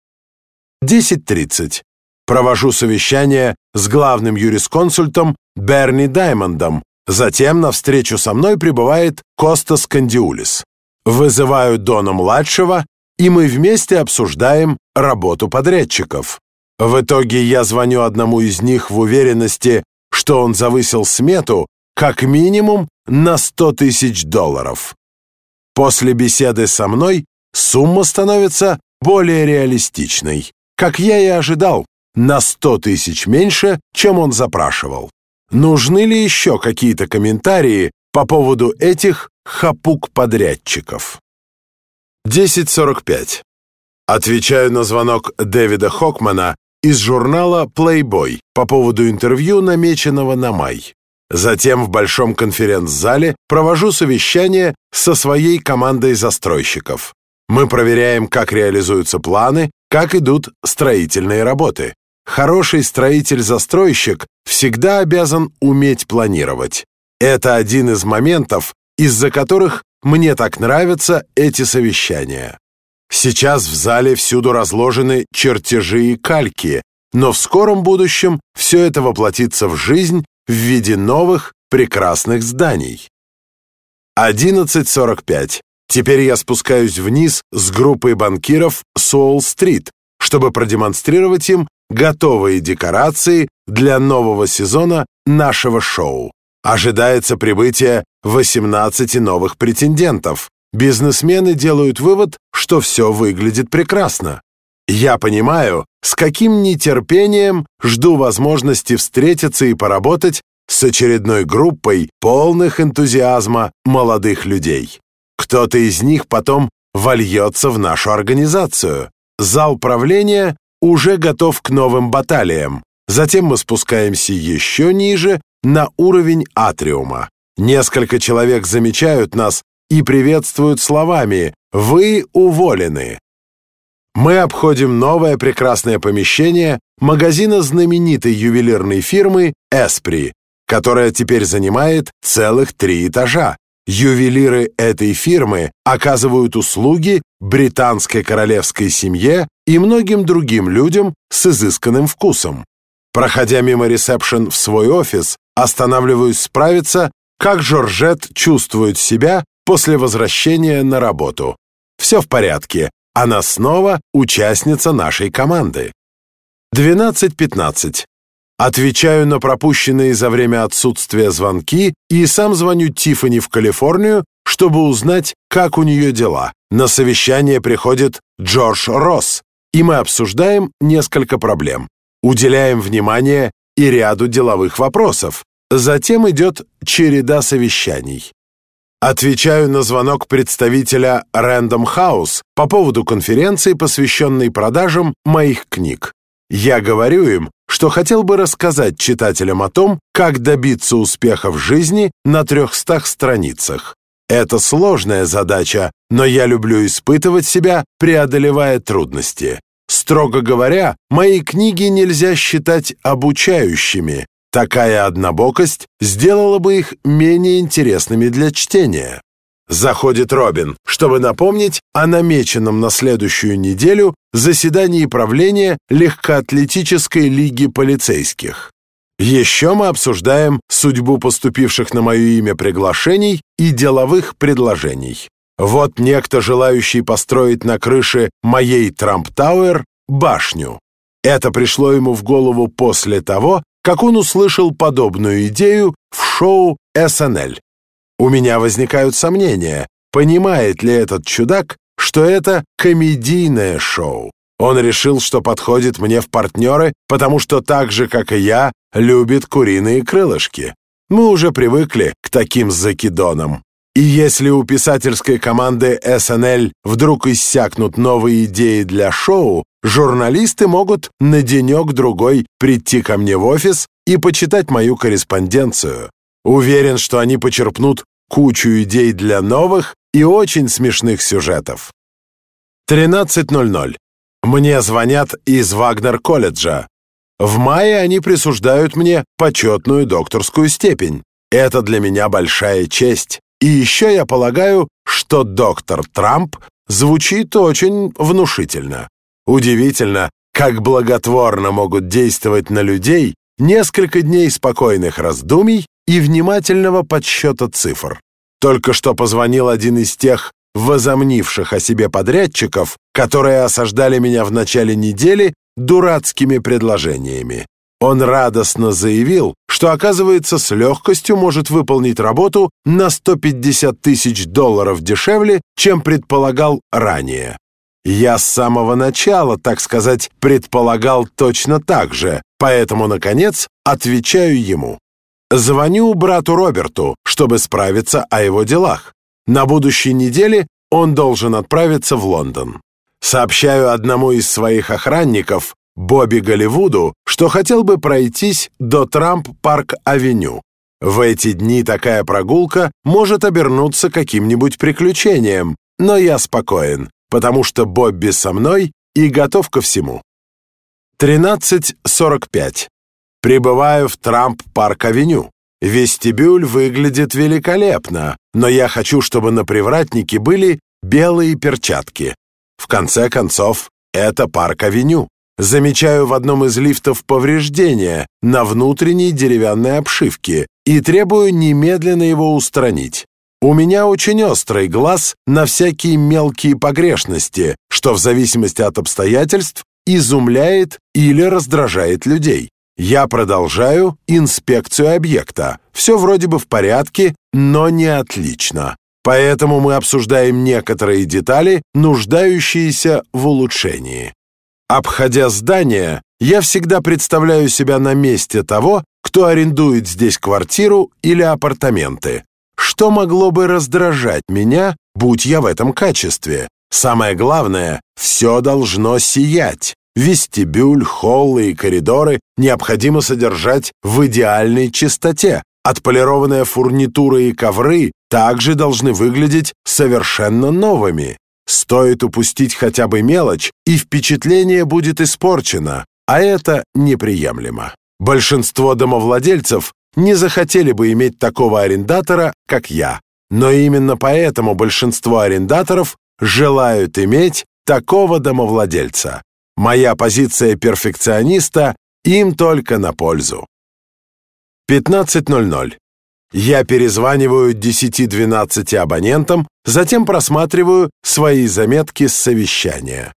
десять тридцать. Провожу совещание с главным юрисконсультом Берни Даймондом. Затем на встречу со мной прибывает Костас Кандиулис. Вызываю Дона-младшего, и мы вместе обсуждаем работу подрядчиков. В итоге я звоню одному из них в уверенности, что он завысил смету как минимум на сто тысяч долларов. После беседы со мной сумма становится более реалистичной. Как я и ожидал, на сто тысяч меньше, чем он запрашивал. Нужны ли еще какие-то комментарии по поводу этих хапук-подрядчиков? десять сорок пять. Отвечаю на звонок Дэвида Хокмана из журнала Playboy по поводу интервью, намеченного на май. Затем в большом конференц-зале провожу совещание со своей командой застройщиков. Мы проверяем, как реализуются планы, как идут строительные работы. Хороший строитель-застройщик всегда обязан уметь планировать. Это один из моментов, из-за которых мне так нравятся эти совещания. Сейчас в зале всюду разложены чертежи и кальки, но в скором будущем все это воплотится в жизнь в виде новых прекрасных зданий. одиннадцать сорок пять. Теперь я спускаюсь вниз с группой банкиров с Уолл-стрит, чтобы продемонстрировать им готовые декорации для нового сезона нашего шоу. Ожидается прибытие восемнадцати новых претендентов. Бизнесмены делают вывод, что все выглядит прекрасно. Я понимаю, с каким нетерпением жду возможности встретиться и поработать с очередной группой полных энтузиазма молодых людей. Кто-то из них потом вольется в нашу организацию. Зал правления уже готов к новым баталиям. Затем мы спускаемся еще ниже, на уровень атриума. Несколько человек замечают нас и приветствуют словами «Вы уволены». Мы обходим новое прекрасное помещение магазина знаменитой ювелирной фирмы «Эспри», которая теперь занимает целых три этажа. Ювелиры этой фирмы оказывают услуги британской королевской семье и многим другим людям с изысканным вкусом. Проходя мимо ресепшн в свой офис, останавливаюсь справиться, как Жоржет чувствует себя после возвращения на работу. Все в порядке, она снова участница нашей команды. двенадцать пятнадцать. Отвечаю на пропущенные за время отсутствия звонки и сам звоню Тиффани в Калифорнию, чтобы узнать, как у нее дела. На совещание приходит Джордж Росс, и мы обсуждаем несколько проблем. Уделяем внимание и ряду деловых вопросов. Затем идет череда совещаний. Отвечаю на звонок представителя Random House по поводу конференции, посвященной продажам моих книг. Я говорю им, что хотел бы рассказать читателям о том, как добиться успеха в жизни на трехстах страницах. Это сложная задача, но я люблю испытывать себя, преодолевая трудности. Строго говоря, мои книги нельзя считать обучающими. Такая однобокость сделала бы их менее интересными для чтения. Заходит Робин, чтобы напомнить о намеченном на следующую неделю заседании правления легкоатлетической лиги полицейских. Еще мы обсуждаем судьбу поступивших на мое имя приглашений и деловых предложений. Вот некто, желающий построить на крыше моей Трамп-Тауэр башню. Это пришло ему в голову после того, как он услышал подобную идею в шоу эс эн эль. У меня возникают сомнения, понимает ли этот чудак, что это комедийное шоу. Он решил, что подходит мне в партнеры, потому что так же, как и я, любит куриные крылышки. Мы уже привыкли к таким закидонам. И если у писательской команды эс эн эль вдруг иссякнут новые идеи для шоу, журналисты могут на денек-другой прийти ко мне в офис и почитать мою корреспонденцию. Уверен, что они почерпнут кучу идей для новых и очень смешных сюжетов. тринадцать ноль ноль. Мне звонят из Вагнер-колледжа. В мае они присуждают мне почетную докторскую степень. Это для меня большая честь. И еще я полагаю, что доктор Трамп звучит очень внушительно. Удивительно, как благотворно могут действовать на людей несколько дней спокойных раздумий и внимательного подсчета цифр. Только что позвонил один из тех возомнивших о себе подрядчиков, которые осаждали меня в начале недели дурацкими предложениями. Он радостно заявил, что, оказывается, с легкостью может выполнить работу на сто пятьдесят тысяч долларов дешевле, чем предполагал ранее. Я с самого начала, так сказать, предполагал точно так же, поэтому, наконец, отвечаю ему. Звоню брату Роберту, чтобы справиться о его делах. На будущей неделе он должен отправиться в Лондон. Сообщаю одному из своих охранников, Бобби Голливуду, что хотел бы пройтись до Трамп-Парк-авеню. В эти дни такая прогулка может обернуться каким-нибудь приключением, но я спокоен, потому что Бобби со мной и готов ко всему. тринадцать сорок пять. Прибываю в Трамп-Парк-авеню. Вестибюль выглядит великолепно, но я хочу, чтобы на привратнике были белые перчатки. В конце концов, это Парк-авеню. Замечаю в одном из лифтов повреждения на внутренней деревянной обшивке и требую немедленно его устранить. У меня очень острый глаз на всякие мелкие погрешности, что в зависимости от обстоятельств изумляет или раздражает людей. Я продолжаю инспекцию объекта. Все вроде бы в порядке, но не отлично. Поэтому мы обсуждаем некоторые детали, нуждающиеся в улучшении. Обходя здание, я всегда представляю себя на месте того, кто арендует здесь квартиру или апартаменты. Что могло бы раздражать меня, будь я в этом качестве? Самое главное, все должно сиять. Вестибюль, холлы и коридоры необходимо содержать в идеальной чистоте. Отполированная фурнитура и ковры также должны выглядеть совершенно новыми. Стоит упустить хотя бы мелочь, и впечатление будет испорчено, а это неприемлемо. Большинство домовладельцев не захотели бы иметь такого арендатора, как я. Но именно поэтому большинство арендаторов желают иметь такого домовладельца. Моя позиция перфекциониста им только на пользу. пятнадцать ноль ноль. Я перезваниваю десяти-двенадцати абонентам, затем просматриваю свои заметки с совещания.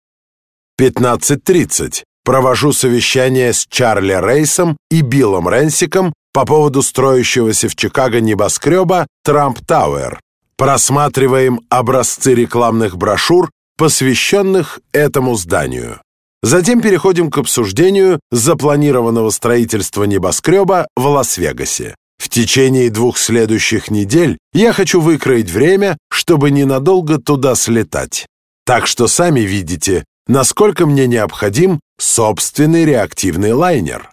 пятнадцать тридцать. Провожу совещание с Чарли Рейсом и Биллом Ренсиком по поводу строящегося в Чикаго небоскреба Трамп Тауэр. Просматриваем образцы рекламных брошюр, посвященных этому зданию. Затем переходим к обсуждению запланированного строительства небоскреба в Лас-Вегасе. В течение двух следующих недель я хочу выкроить время, чтобы ненадолго туда слетать. Так что сами видите, насколько мне необходим собственный реактивный лайнер.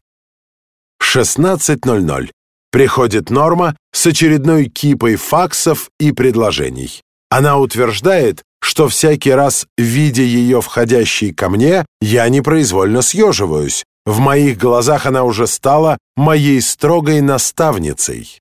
шестнадцать ноль ноль. Приходит Норма с очередной кипой факсов и предложений. Она утверждает, что всякий раз, видя ее входящей ко мне, я непроизвольно съеживаюсь. В моих глазах она уже стала моей строгой наставницей.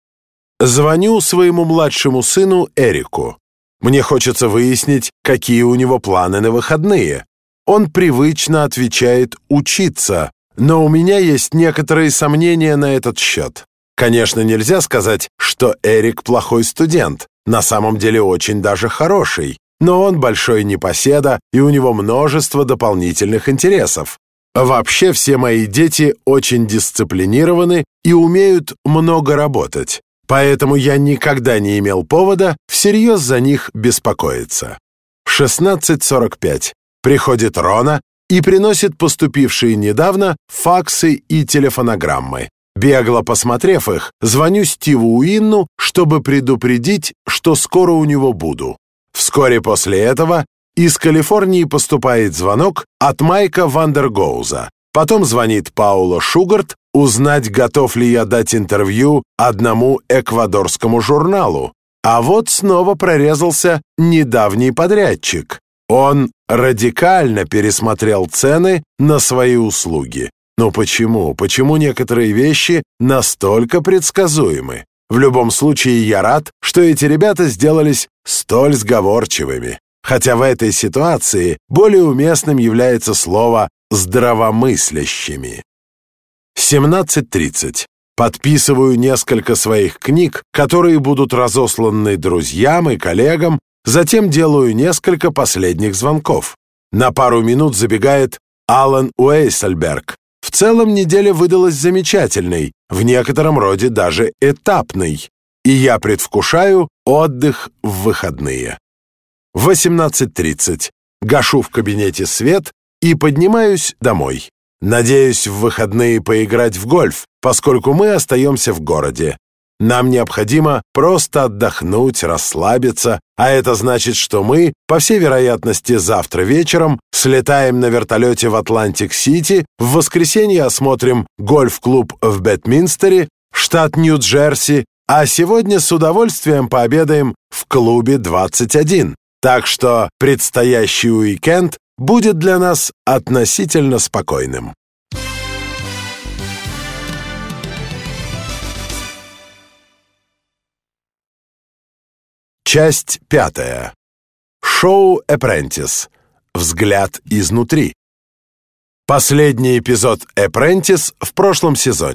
Звоню своему младшему сыну Эрику. Мне хочется выяснить, какие у него планы на выходные. Он привычно отвечает «учиться», но у меня есть некоторые сомнения на этот счет. Конечно, нельзя сказать, что Эрик плохой студент, на самом деле очень даже хороший, но он большой непоседа, и у него множество дополнительных интересов. Вообще все мои дети очень дисциплинированы и умеют много работать, поэтому я никогда не имел повода всерьез за них беспокоиться. шестнадцать сорок пять. Приходит Рона и приносит поступившие недавно факсы и телефонограммы. Бегло посмотрев их, звоню Стиву Уинну, чтобы предупредить, что скоро у него буду. Вскоре после этого из Калифорнии поступает звонок от Майка Вандергоуза. Потом звонит Паула Шугарт узнать, готов ли я дать интервью одному эквадорскому журналу. А вот снова прорезался недавний подрядчик. Он радикально пересмотрел цены на свои услуги. Но почему? Почему некоторые вещи настолько предсказуемы? В любом случае, я рад, что эти ребята сделались столь сговорчивыми. Хотя в этой ситуации более уместным является слово «здравомыслящими». семнадцать тридцать. Подписываю несколько своих книг, которые будут разосланы друзьям и коллегам, затем делаю несколько последних звонков. На пару минут забегает Алан Уэйсельберг. В целом неделя выдалась замечательной, в некотором роде даже этапной, и я предвкушаю отдых в выходные. восемнадцать тридцать. Гашу в кабинете свет и поднимаюсь домой. Надеюсь в выходные поиграть в гольф, поскольку мы остаемся в городе. Нам необходимо просто отдохнуть, расслабиться, а это значит, что мы, по всей вероятности, завтра вечером слетаем на вертолете в Атлантик-Сити, в воскресенье осмотрим гольф-клуб в Бетминстере, штат Нью-Джерси, а сегодня с удовольствием пообедаем в клубе двадцать один. Так что предстоящий уикенд будет для нас относительно спокойным. Часть пятая. Шоу «Apprentice». Взгляд изнутри. Последний эпизод «Apprentice» в прошлом сезоне.